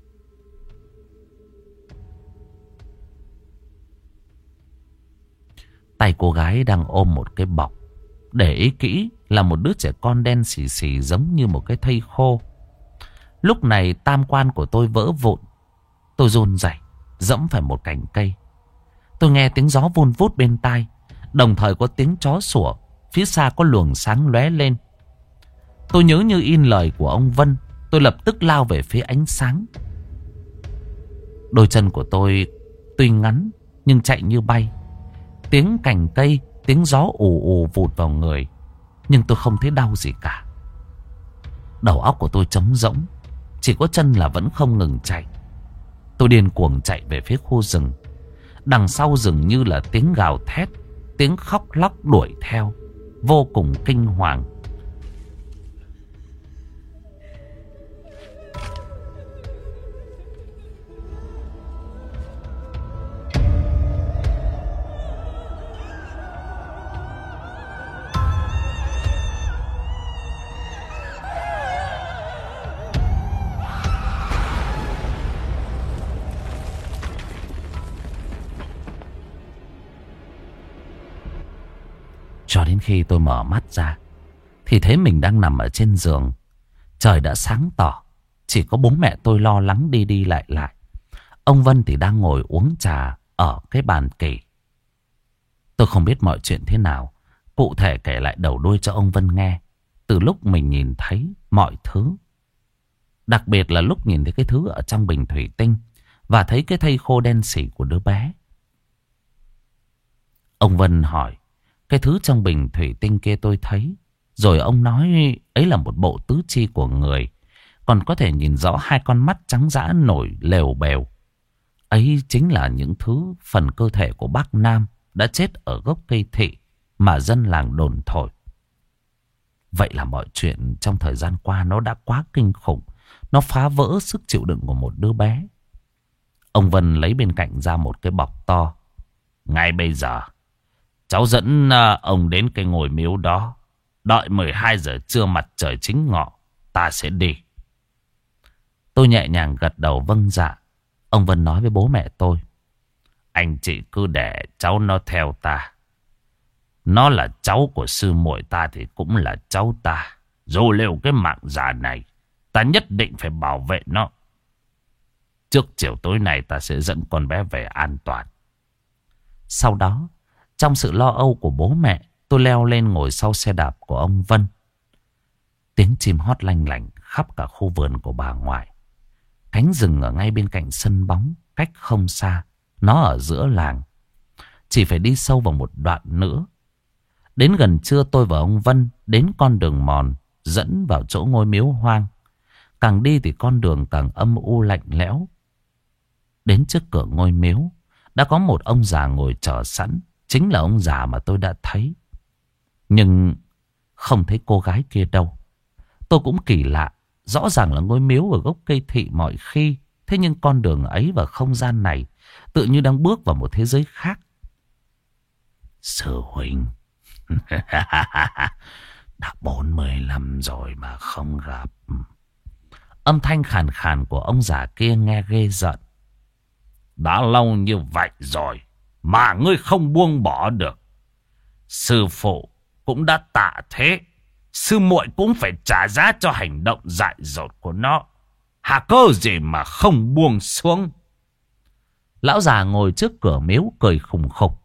Tay cô gái đang ôm một cái bọc. Để ý kỹ là một đứa trẻ con đen xì xì giống như một cái thây khô. Lúc này tam quan của tôi vỡ vụn. Tôi run rẩy dẫm phải một cành cây. Tôi nghe tiếng gió vun vút bên tai. Đồng thời có tiếng chó sủa. Phía xa có luồng sáng lóe lên. Tôi nhớ như in lời của ông Vân. Tôi lập tức lao về phía ánh sáng. Đôi chân của tôi tuy ngắn nhưng chạy như bay. Tiếng cành cây, tiếng gió ù ù vụt vào người. Nhưng tôi không thấy đau gì cả. Đầu óc của tôi trống rỗng. Chỉ có chân là vẫn không ngừng chạy. Tôi điên cuồng chạy về phía khu rừng. Đằng sau rừng như là tiếng gào thét, tiếng khóc lóc đuổi theo, vô cùng kinh hoàng. Cho đến khi tôi mở mắt ra thì thấy mình đang nằm ở trên giường. Trời đã sáng tỏ. Chỉ có bố mẹ tôi lo lắng đi đi lại lại. Ông Vân thì đang ngồi uống trà ở cái bàn kỷ. Tôi không biết mọi chuyện thế nào cụ thể kể lại đầu đuôi cho ông Vân nghe. Từ lúc mình nhìn thấy mọi thứ. Đặc biệt là lúc nhìn thấy cái thứ ở trong bình thủy tinh. Và thấy cái thây khô đen xỉ của đứa bé. Ông Vân hỏi: cái thứ trong bình thủy tinh kia tôi thấy. Rồi ông nói ấy là một bộ tứ chi của người. Còn có thể nhìn rõ hai con mắt trắng dã nổi lèo bèo. Ấy chính là những thứ phần cơ thể của bác Nam đã chết ở gốc cây thị mà dân làng đồn thổi. Vậy là mọi chuyện trong thời gian qua nó đã quá kinh khủng. Nó phá vỡ sức chịu đựng của một đứa bé. Ông Vân lấy bên cạnh ra một cái bọc to. Ngay bây giờ cháu dẫn ông đến cái ngôi miếu đó. Đợi 12 giờ trưa mặt trời chính ngọ, ta sẽ đi. Tôi nhẹ nhàng gật đầu vâng dạ. Ông Vân nói với bố mẹ tôi: anh chị cứ để cháu nó theo ta. Nó là cháu của sư muội ta thì cũng là cháu ta. Dù liệu cái mạng già này, ta nhất định phải bảo vệ nó. Trước chiều tối nay ta sẽ dẫn con bé về an toàn. Sau đó, trong sự lo âu của bố mẹ, tôi leo lên ngồi sau xe đạp của ông Vân. Tiếng chim hót lanh lảnh khắp cả khu vườn của bà ngoại. Cánh rừng ở ngay bên cạnh sân bóng, cách không xa. Nó ở giữa làng. Chỉ phải đi sâu vào một đoạn nữa. Đến gần trưa tôi và ông Vân đến con đường mòn dẫn vào chỗ ngôi miếu hoang. Càng đi thì con đường càng âm u lạnh lẽo. Đến trước cửa ngôi miếu đã có một ông già ngồi chờ sẵn. Chính là ông già mà tôi đã thấy. Nhưng không thấy cô gái kia đâu. Tôi cũng kỳ lạ. Rõ ràng là ngôi miếu ở gốc cây thị mọi khi. Thế nhưng con đường ấy và không gian này tự như đang bước vào một thế giới khác. Sư huynh. Đã 45 rồi mà không gặp. Âm thanh khàn khàn của ông già kia nghe ghê giận. Đã lâu như vậy rồi mà ngươi không buông bỏ được. Sư phụ cũng đã tạ thế. sư muội cũng phải trả giá cho hành động dại dột của nó. Hà cơ gì mà không buông xuống. Lão già ngồi trước cửa miếu cười khùng khục.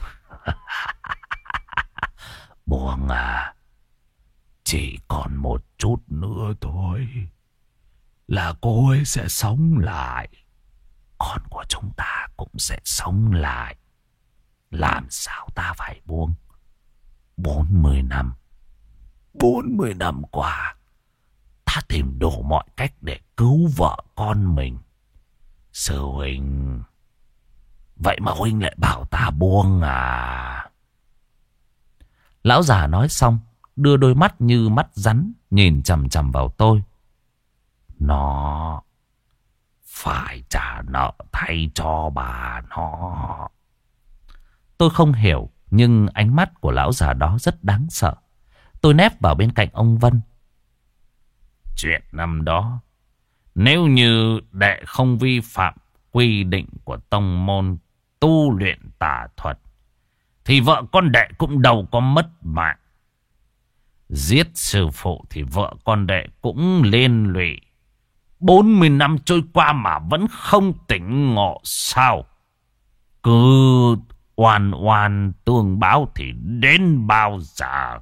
Buông à, chỉ còn một chút nữa thôi là cô ấy sẽ sống lại. Con của chúng ta cũng sẽ sống lại. Làm sao ta phải buông? 40 năm. 40 năm qua, ta tìm đủ mọi cách để cứu vợ con mình. Sư huynh, vậy mà huynh lại bảo ta buông à? Lão già nói xong, đưa đôi mắt như mắt rắn nhìn chằm chằm vào tôi. Nó phải trả nợ thay cho bà nó. Tôi không hiểu, nhưng ánh mắt của lão già đó rất đáng sợ. Tôi nép vào bên cạnh ông Vân. Chuyện năm đó, nếu như đệ không vi phạm quy định của tông môn tu luyện tà thuật, thì vợ con đệ cũng đâu có mất mạng. Giết sư phụ thì vợ con đệ cũng liên lụy. 40 năm trôi qua mà vẫn không tỉnh ngộ sao? Cứ oan oan tương báo thì đến bao giờ?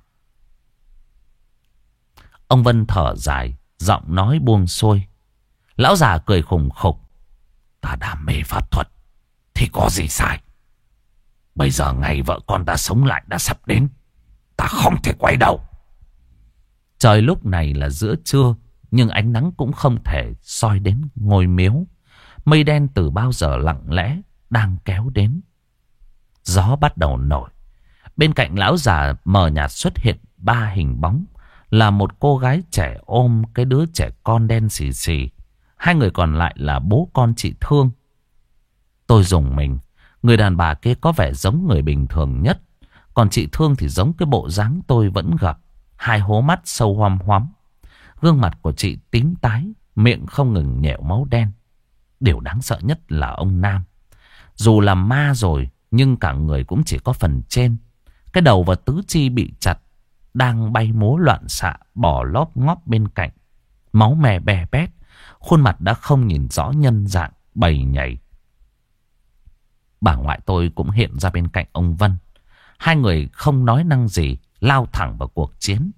Ông Vân thở dài, giọng nói buông xuôi. Lão già cười khùng khục. Ta đam mê pháp thuật thì có gì sai? Bây giờ ngày vợ con ta sống lại đã sắp đến. Ta không thể quay đầu. Trời lúc này là giữa trưa, nhưng ánh nắng cũng không thể soi đến ngôi miếu. Mây đen từ bao giờ lặng lẽ đang kéo đến. Gió bắt đầu nổi. Bên cạnh lão già mờ nhạt xuất hiện 3 hình bóng. Là một cô gái trẻ ôm cái đứa trẻ con đen xì xì. 2 người còn lại là bố con chị Thương. Tôi rùng mình. Người đàn bà kia có vẻ giống người bình thường nhất. Còn chị Thương thì giống cái bộ dáng tôi vẫn gặp. 2 hố mắt sâu hoăm hoắm. Gương mặt của chị tím tái, miệng không ngừng nhẹo máu đen. Điều đáng sợ nhất là ông Nam. Dù là ma rồi, nhưng cả người cũng chỉ có phần trên. Cái đầu và tứ chi bị chặt, đang bay múa loạn xạ, bỏ lóp ngóp bên cạnh. Máu me bè bét, khuôn mặt đã không nhìn rõ nhân dạng, bầy nhảy. Bà ngoại tôi cũng hiện ra bên cạnh ông Vân. 2 người không nói năng gì, lao thẳng vào cuộc chiến.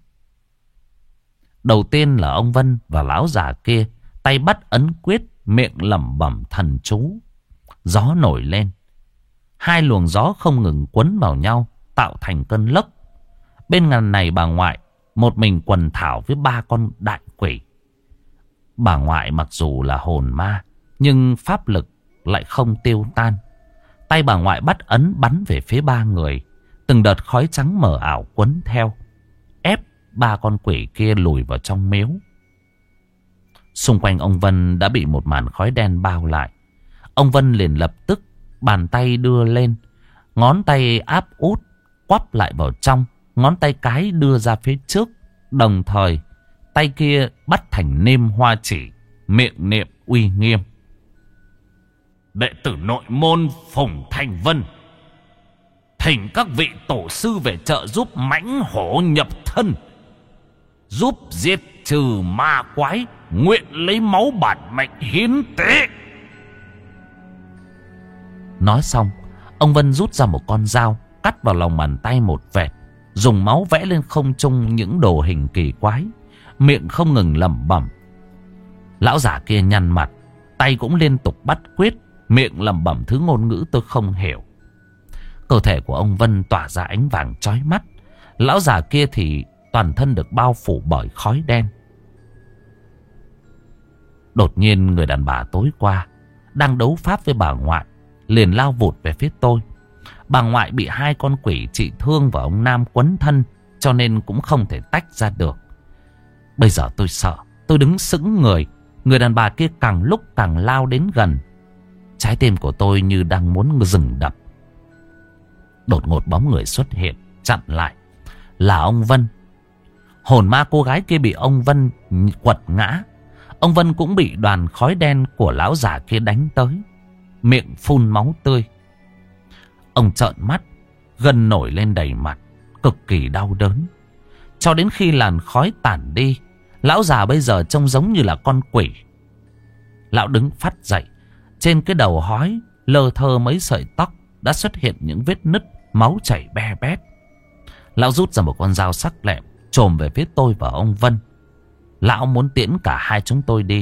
Đầu tiên là ông Vân và lão già kia, tay bắt ấn quyết, miệng lẩm bẩm thần chú. Gió nổi lên. 2 luồng gió không ngừng quấn vào nhau, tạo thành cơn lốc. Bên ngàn này bà ngoại, một mình quần thảo với 3 con đại quỷ. Bà ngoại mặc dù là hồn ma, nhưng pháp lực lại không tiêu tan. Tay bà ngoại bắt ấn bắn về phía 3 người. Từng đợt khói trắng mờ ảo quấn theo, ép 3 con quỷ kia lùi vào trong miếu. Xung quanh ông Vân đã bị một màn khói đen bao lại. Ông Vân liền lập tức bàn tay đưa lên, ngón tay áp út quắp lại vào trong, ngón tay cái đưa ra phía trước. Đồng thời tay kia bắt thành nêm hoa chỉ, miệng niệm uy nghiêm. Đệ tử nội môn Phùng Thành Vân thỉnh các vị tổ sư về trợ giúp mãnh hổ nhập thân, giúp giết trừ ma quái, nguyện lấy máu bản mệnh hiến tế. Nói xong, ông Vân rút ra một con dao, cắt vào lòng bàn tay một vệt, dùng máu vẽ lên không trung những đồ hình kỳ quái, miệng không ngừng lẩm bẩm. Lão giả kia nhăn mặt, tay cũng liên tục bắt quyết, miệng lẩm bẩm thứ ngôn ngữ tôi không hiểu. Cơ thể của ông Vân tỏa ra ánh vàng chói mắt. Lão già kia thì toàn thân được bao phủ bởi khói đen. Đột nhiên người đàn bà tối qua đang đấu pháp với bà ngoại liền lao vụt về phía tôi. Bà ngoại bị 2 con quỷ chị Thương và ông Nam quấn thân, cho nên cũng không thể tách ra được. Bây giờ tôi sợ, tôi đứng sững người. Người đàn bà kia càng lúc càng lao đến gần. Trái tim của tôi như đang muốn dừng đập. Đột ngột bóng người xuất hiện, chặn lại. Là ông Vân. Hồn ma cô gái kia bị ông Vân quật ngã. Ông Vân cũng bị đoàn khói đen của lão già kia đánh tới, miệng phun máu tươi. Ông trợn mắt, gân nổi lên đầy mặt, cực kỳ đau đớn. Cho đến khi làn khói tản đi, lão già bây giờ trông giống như là con quỷ. Lão đứng phắt dậy. Trên cái đầu hói lơ thơ mấy sợi tóc đã xuất hiện những vết nứt, máu chảy be bét. Lão rút ra một con dao sắc lẹm, chồm về phía tôi và ông Vân. Lão muốn tiễn cả hai chúng tôi đi.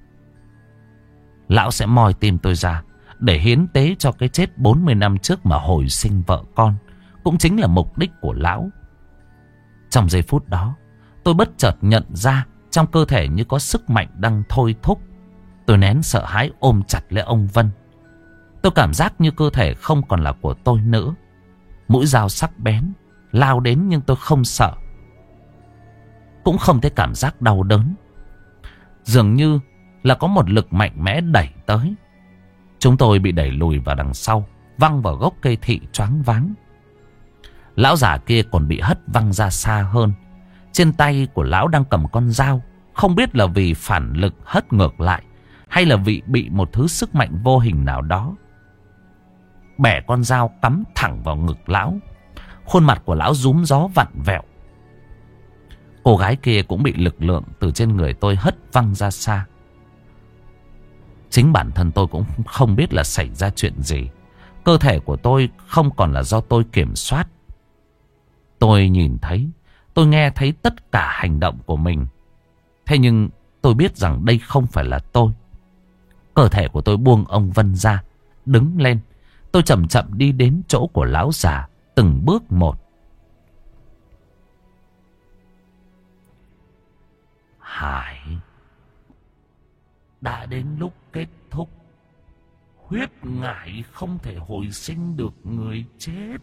Lão sẽ moi tim tôi ra để hiến tế cho cái chết 40 năm trước mà hồi sinh vợ con. Cũng chính là mục đích của lão. Trong giây phút đó, tôi bất chợt nhận ra trong cơ thể như có sức mạnh đang thôi thúc. Tôi nén sợ hãi ôm chặt lấy ông Vân. Tôi cảm giác như cơ thể không còn là của tôi nữa. Mũi dao sắc bén lao đến nhưng tôi không sợ, cũng không thấy cảm giác đau đớn. Dường như là có một lực mạnh mẽ đẩy tới. Chúng tôi bị đẩy lùi vào đằng sau, văng vào gốc cây thị choáng váng. Lão già kia còn bị hất văng ra xa hơn. Trên tay của lão đang cầm con dao. Không biết là vì phản lực hất ngược lại, hay là vì bị một thứ sức mạnh vô hình nào đó bẻ con dao cắm thẳng vào ngực lão. Khuôn mặt của lão rúm gió vặn vẹo. Cô gái kia cũng bị lực lượng từ trên người tôi hất văng ra xa. Chính bản thân tôi cũng không biết là xảy ra chuyện gì. Cơ thể của tôi không còn là do tôi kiểm soát. Tôi nhìn thấy, tôi nghe thấy tất cả hành động của mình. Thế nhưng tôi biết rằng đây không phải là tôi. Cơ thể của tôi buông ông Vân ra, đứng lên. Tôi chậm chậm đi đến chỗ của lão già, từng bước một. Hải, đã đến lúc kết thúc. Huyết ngải không thể hồi sinh được người chết.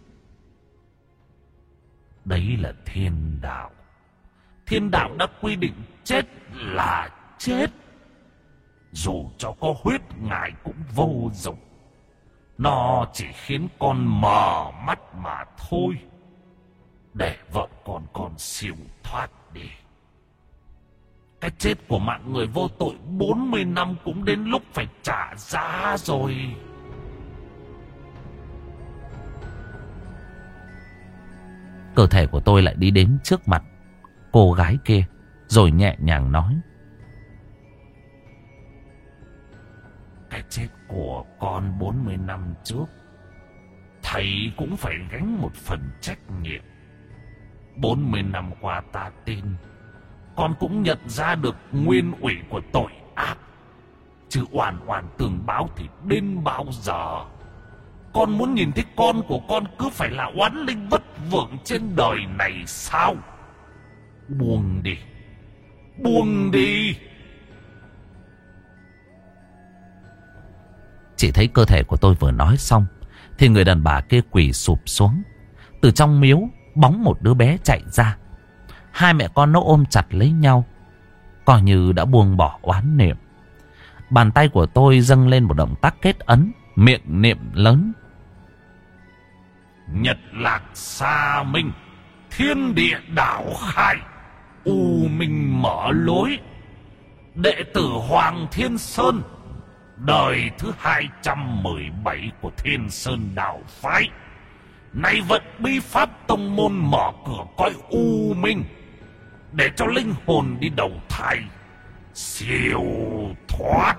Đấy là thiên đạo. Thiên đạo đã quy định chết là chết. Dù cho có huyết ngải cũng vô dụng. Nó chỉ khiến con mờ mắt mà thôi. Để vợ con siêu thoát đi. Cái chết của mạng người vô tội 40 năm cũng đến lúc phải trả giá rồi. Cơ thể của tôi lại đi đến trước mặt cô gái kia, rồi nhẹ nhàng nói: cái chết của con 40 năm trước, thầy cũng phải gánh một phần trách nhiệm. 40 năm qua ta tin con cũng nhận ra được nguyên ủy của tội ác. Chứ oan oan tường báo thì đến bao giờ? Con muốn nhìn thấy con của con cứ phải là oán linh vất vưởng trên đời này sao? Buông đi, buông đi. Chỉ thấy cơ thể của tôi vừa nói xong thì người đàn bà kia quỳ sụp xuống. Từ trong miếu bóng một đứa bé chạy ra. Hai mẹ con nó ôm chặt lấy nhau, coi như đã buông bỏ oán niệm. Bàn tay của tôi dâng lên một động tác kết ấn, miệng niệm lớn: Nhật lạc xa minh, thiên địa đảo khai, u minh mở lối. Đệ tử Hoàng Thiên Sơn, đời thứ 217 của Thiên Sơn đạo phái, nay vận bí pháp tông môn mở cửa cõi u minh, để cho linh hồn đi đầu thai siêu thoát.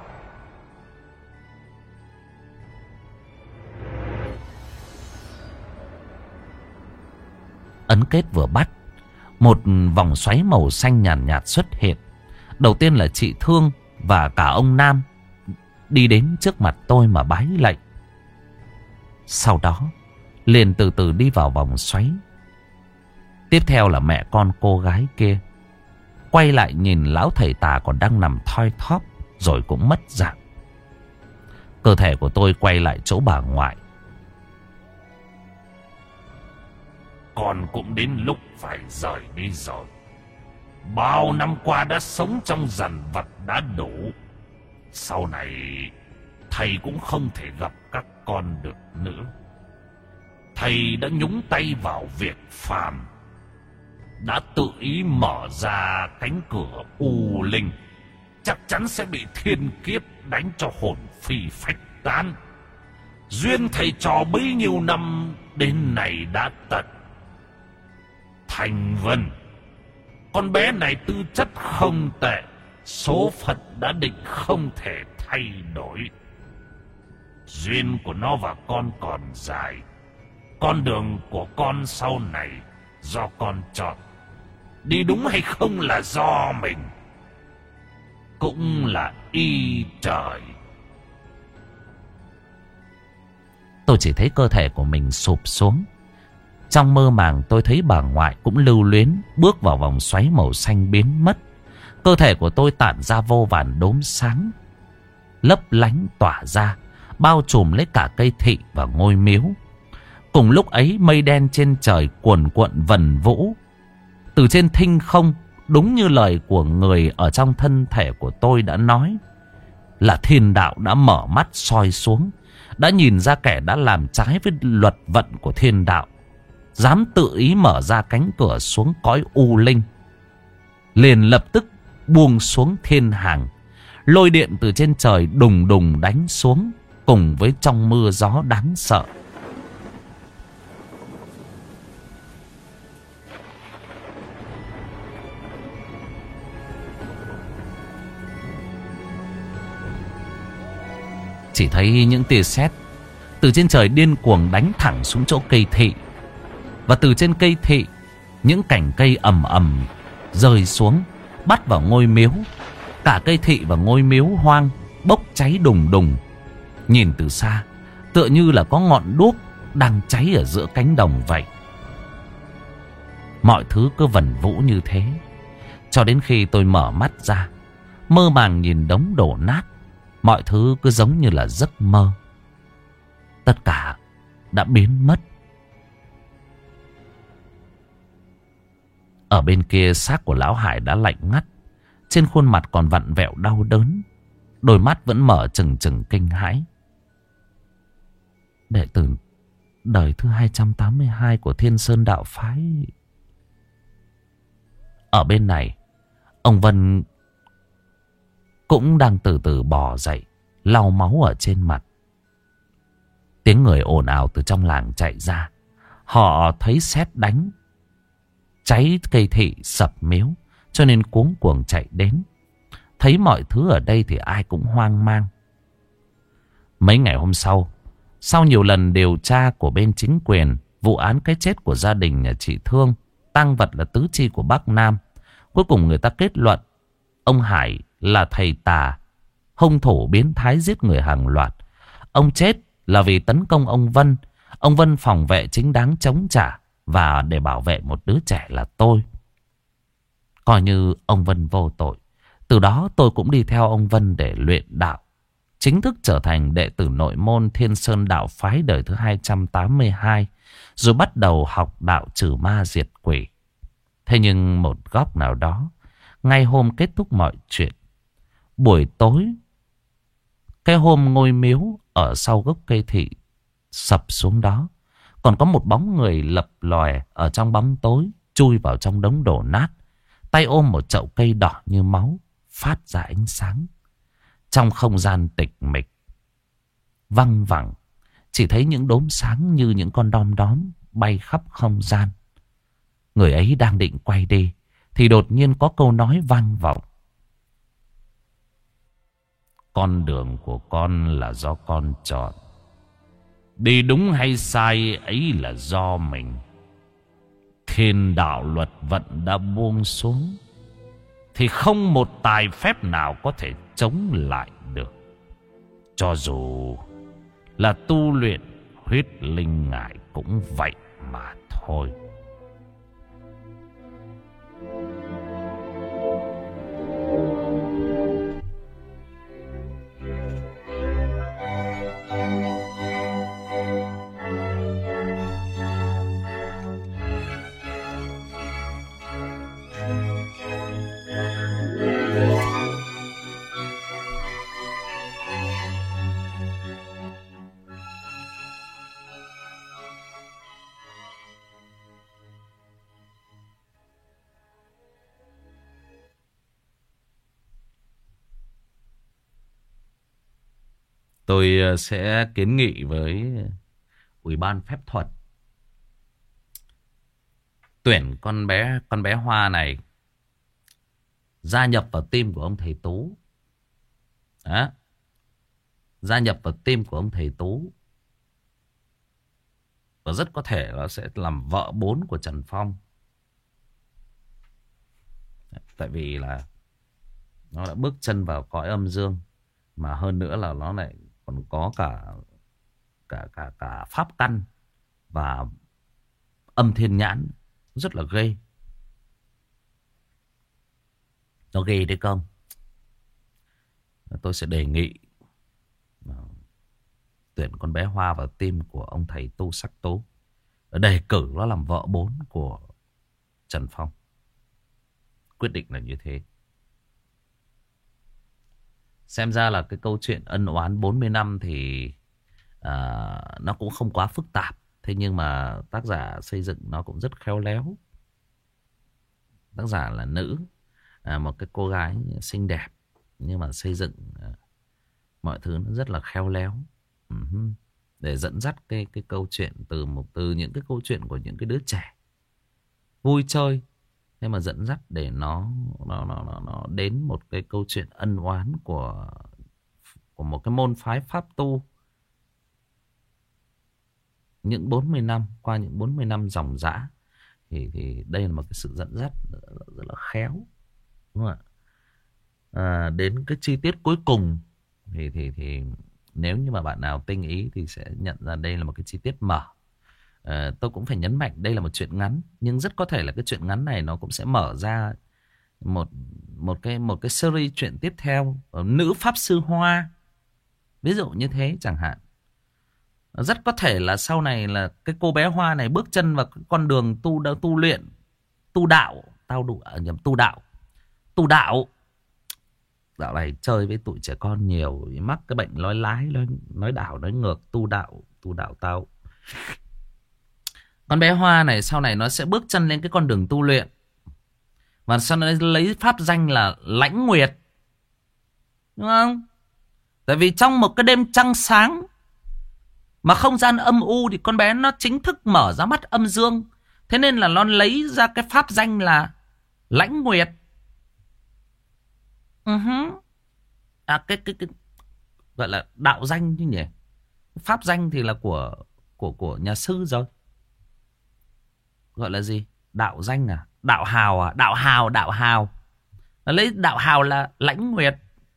Ấn kết vừa bắt, một vòng xoáy màu xanh nhàn nhạt xuất hiện. Đầu tiên là chị Thương và cả ông Nam đi đến trước mặt tôi mà bái lạy. Sau đó liền từ từ đi vào vòng xoáy. Tiếp theo là mẹ con cô gái kia quay lại nhìn lão thầy tà còn đang nằm thoi thóp, rồi cũng mất dạng. Cơ thể của tôi quay lại chỗ bà ngoại. Con cũng đến lúc phải rời đi rồi. Bao năm qua đã sống trong dằn vặt đã đủ. Sau này thầy cũng không thể gặp các con được nữa. Thầy đã nhúng tay vào việc phàm, đã tự ý mở ra cánh cửa u linh. Chắc chắn sẽ bị thiên kiếp đánh cho hồn phi phách tán. Duyên thầy trò bấy nhiêu năm đến này đã tận. Thành Vân, Con bé này tư chất không tệ, số phận đã định không thể thay đổi. Duyên của nó và con còn dài. Con đường của con sau này do con chọn. Đi đúng hay không là do mình, cũng là y trời. Tôi chỉ thấy cơ thể của mình sụp xuống. Trong mơ màng tôi thấy bà ngoại cũng lưu luyến bước vào vòng xoáy màu xanh biến mất. Cơ thể của tôi tản ra vô vàn đốm sáng lấp lánh tỏa ra, bao trùm lấy cả cây thị và ngôi miếu. Cùng lúc ấy mây đen trên trời cuồn cuộn vần vũ. Từ trên thinh không, đúng như lời của người ở trong thân thể của tôi đã nói, là thiên đạo đã mở mắt soi xuống, đã nhìn ra kẻ đã làm trái với luật vận của thiên đạo, dám tự ý mở ra cánh cửa xuống cõi u linh. Liền lập tức buông xuống thiên hàng. Lôi điện từ trên trời đùng đùng đánh xuống, cùng với trong mưa gió đáng sợ. Chỉ thấy những tia sét từ trên trời điên cuồng đánh thẳng xuống chỗ cây thị. Và từ trên cây thị, những cành cây ầm ầm rơi xuống, bắt vào ngôi miếu. Cả cây thị và ngôi miếu hoang bốc cháy đùng đùng. Nhìn từ xa, tựa như là có ngọn đuốc đang cháy ở giữa cánh đồng vậy. Mọi thứ cứ vẩn vũ như thế, cho đến khi tôi mở mắt ra, mơ màng nhìn đống đổ nát. Mọi thứ cứ giống như là giấc mơ. Tất cả đã biến mất. Ở bên kia xác của lão Hải đã lạnh ngắt. Trên khuôn mặt còn vặn vẹo đau đớn. Đôi mắt vẫn mở trừng trừng kinh hãi. Đệ tử đời thứ 282 của Thiên Sơn Đạo Phái. Ở bên này, ông Vân cũng đang từ từ bò dậy, lau máu ở trên mặt. Tiếng người ồn ào từ trong làng chạy ra. Họ thấy sét đánh, cháy cây thị, sập miếu, cho nên cuống cuồng chạy đến. Thấy mọi thứ ở đây thì ai cũng hoang mang. Mấy ngày hôm sau, sau nhiều lần điều tra của bên chính quyền, vụ án cái chết của gia đình nhà chị Thương, tang vật là tứ chi của bác Nam, cuối cùng người ta kết luận ông Hải là thầy tà, hung thủ biến thái giết người hàng loạt. Ông chết là vì tấn công ông Vân. Ông Vân phòng vệ chính đáng chống trả, và để bảo vệ một đứa trẻ là tôi. Coi như ông Vân vô tội. Từ đó tôi cũng đi theo ông Vân để luyện đạo, chính thức trở thành đệ tử nội môn Thiên Sơn Đạo Phái đời thứ 282, rồi bắt đầu học đạo trừ ma diệt quỷ. Thế nhưng một góc nào đó, ngay hôm kết thúc mọi chuyện, buổi tối, cái hôm ngôi miếu ở sau gốc cây thị sập xuống đó, còn có một bóng người lập lòe ở trong bóng tối, chui vào trong đống đổ nát, tay ôm một chậu cây đỏ như máu, phát ra ánh sáng. Trong không gian tịch mịch, văng vẳng, chỉ thấy những đốm sáng như những con đom đóm bay khắp không gian. Người ấy đang định quay đi, thì đột nhiên có câu nói vang vọng. Con đường của con là do con chọn. Đi đúng hay sai ấy là do mình. Thiên đạo luật vận đã buông xuống, thì không một tài phép nào có thể chống lại được. Cho dù là tu luyện huyết linh ngải cũng vậy mà thôi. Tôi sẽ kiến nghị với Ủy ban phép thuật tuyển con bé Hoa này gia nhập vào team của ông thầy Tú. Đó. Gia nhập vào team của ông thầy Tú. Và rất có thể nó sẽ làm vợ 4 của Trần Phong. Tại vì là nó đã bước chân vào cõi âm dương. Mà hơn nữa là nó lại còn có cả pháp căn và âm thiên nhãn. Rất là ghê. Nó ghê đấy không? Tôi sẽ đề nghị tuyển con bé Hoa vào team của ông thầy Tu Sắc Tố. Đề cử nó làm vợ 4 của Trần Phong. Quyết định là như thế. Xem ra là cái câu chuyện ân oán 40 năm thì nó cũng không quá phức tạp. Thế nhưng mà tác giả xây dựng nó cũng rất khéo léo. Tác giả là nữ, một cái cô gái xinh đẹp, nhưng mà xây dựng mọi thứ nó rất là khéo léo. Để dẫn dắt cái câu chuyện từ những cái câu chuyện của những cái đứa trẻ vui chơi, thế mà dẫn dắt để nó đến một cái câu chuyện ân oán của một cái môn phái pháp tu. Những 40 năm, qua những 40 năm dòng dã thì đây là một cái sự dẫn dắt rất là khéo, đúng không ạ? Đến cái chi tiết cuối cùng thì nếu như mà bạn nào tinh ý thì sẽ nhận ra đây là một cái chi tiết mở. Tôi cũng phải nhấn mạnh đây là một chuyện ngắn, nhưng rất có thể là cái chuyện ngắn này nó cũng sẽ mở ra một cái series chuyện tiếp theo, nữ pháp sư Hoa, ví dụ như thế chẳng hạn. Rất có thể là sau này là cái cô bé Hoa này bước chân vào cái con đường tu luyện, tu đạo. Dạo này chơi với tụi trẻ con nhiều, mắc cái bệnh nói lái, nói đảo nói ngược. Tu đạo tao. Con bé Hoa này sau này nó sẽ bước chân lên cái con đường tu luyện, và sau đó lấy pháp danh là Lãnh Nguyệt, đúng không? Tại vì trong một cái đêm trăng sáng mà không gian âm u thì con bé nó chính thức mở ra mắt âm dương. Thế nên là nó lấy ra cái pháp danh là Lãnh Nguyệt. Cái gọi là đạo danh chứ nhỉ. Pháp danh thì là của nhà sư rồi. Gọi là gì? Đạo danh à? Đạo hào à? Đạo hào. Nó lấy đạo hào là Lãnh Nguyệt.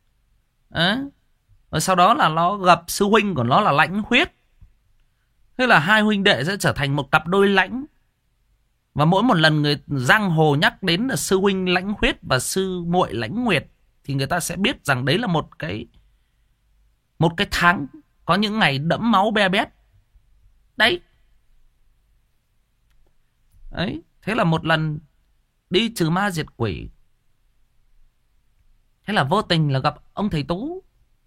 Rồi sau đó là nó gặp sư huynh của nó là Lãnh Huyết. Thế là hai huynh đệ sẽ trở thành một cặp đôi lãnh. Và mỗi một lần người giang hồ nhắc đến là sư huynh Lãnh Huyết và sư muội Lãnh Nguyệt thì người ta sẽ biết rằng đấy là một cái tháng có những ngày đẫm máu be bét. Đấy. Thế là một lần đi trừ ma diệt quỷ, thế là vô tình là gặp ông thầy Tú.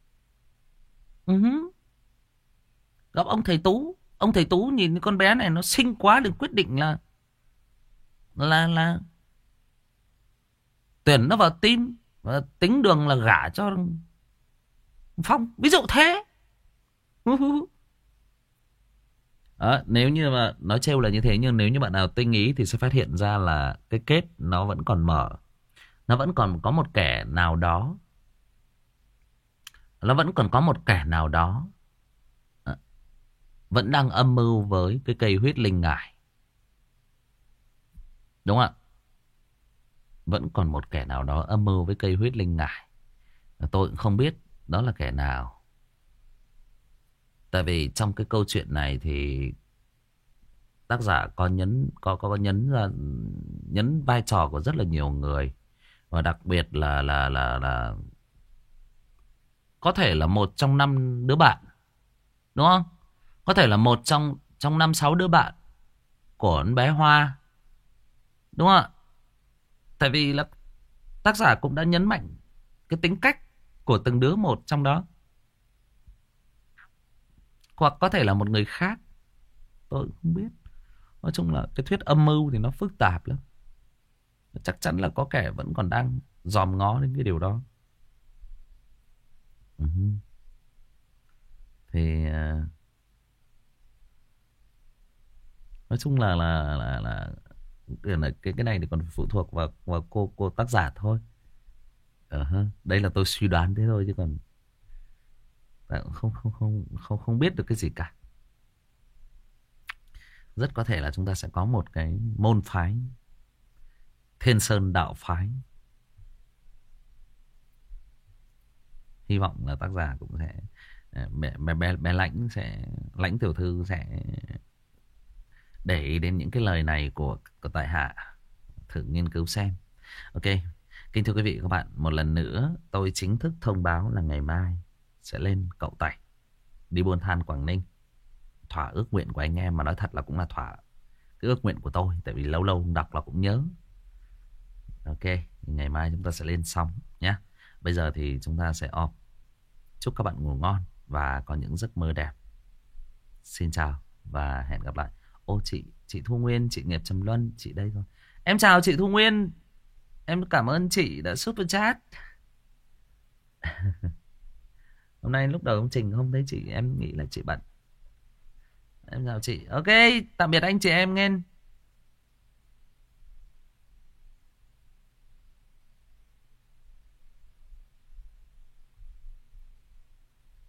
Gặp ông thầy Tú. Ông thầy Tú nhìn con bé này nó xinh quá, nên quyết định là tuyển nó vào team và tính đường là gả cho Phong, ví dụ thế. Nếu như mà nói trêu là như thế, nhưng nếu như bạn nào tinh ý thì sẽ phát hiện ra là cái kết nó vẫn còn mở. Nó vẫn còn có một kẻ nào đó, vẫn đang âm mưu với cái cây huyết linh ngải. Đúng không ạ? Vẫn còn một kẻ nào đó âm mưu với cây huyết linh ngải. Tôi cũng không biết đó là kẻ nào. Tại vì trong cái câu chuyện này thì tác giả có nhấn vai trò của rất là nhiều người. Và đặc biệt là có thể là một trong 5 đứa bạn, đúng không? Có thể là một trong 5-6 đứa bạn của con bé Hoa, đúng không ạ? Tại vì là tác giả cũng đã nhấn mạnh cái tính cách của từng đứa một trong đó. Hoặc có thể là một người khác, tôi cũng không biết. Nói chung là cái thuyết âm mưu thì nó phức tạp lắm. Chắc chắn là có kẻ vẫn còn đang dòm ngó đến cái điều đó. Thì nói chung là cái này thì còn phụ thuộc vào cô tác giả thôi. Đây là tôi suy đoán thế thôi chứ còn không biết được cái gì cả. Rất có thể là chúng ta sẽ có một cái môn phái Thiên Sơn đạo phái. Hy vọng là tác giả cũng sẽ bé Lãnh tiểu thư sẽ để ý đến những cái lời này của tại hạ, thử nghiên cứu xem. Ok, kính thưa quý vị và các bạn, một lần nữa tôi chính thức thông báo là ngày mai sẽ lên Cậu Tẩy đi buôn than Quảng Ninh. Thỏa ước nguyện của anh em, mà nói thật là cũng là thỏa cái ước nguyện của tôi, tại vì lâu lâu đọc là cũng nhớ. Ok, ngày mai chúng ta sẽ lên xong nhé. Bây giờ thì chúng ta sẽ off. Chúc các bạn ngủ ngon và có những giấc mơ đẹp. Xin chào và hẹn gặp lại. Ô chị Thu Nguyên, chị Nghiệp Trầm Luân, chị đây rồi. Em chào chị Thu Nguyên. Em cảm ơn chị đã super chat. Hôm nay lúc đầu công trình không thấy chị, em nghĩ là chị bận. Em chào chị. Ok, tạm biệt anh chị em nghe.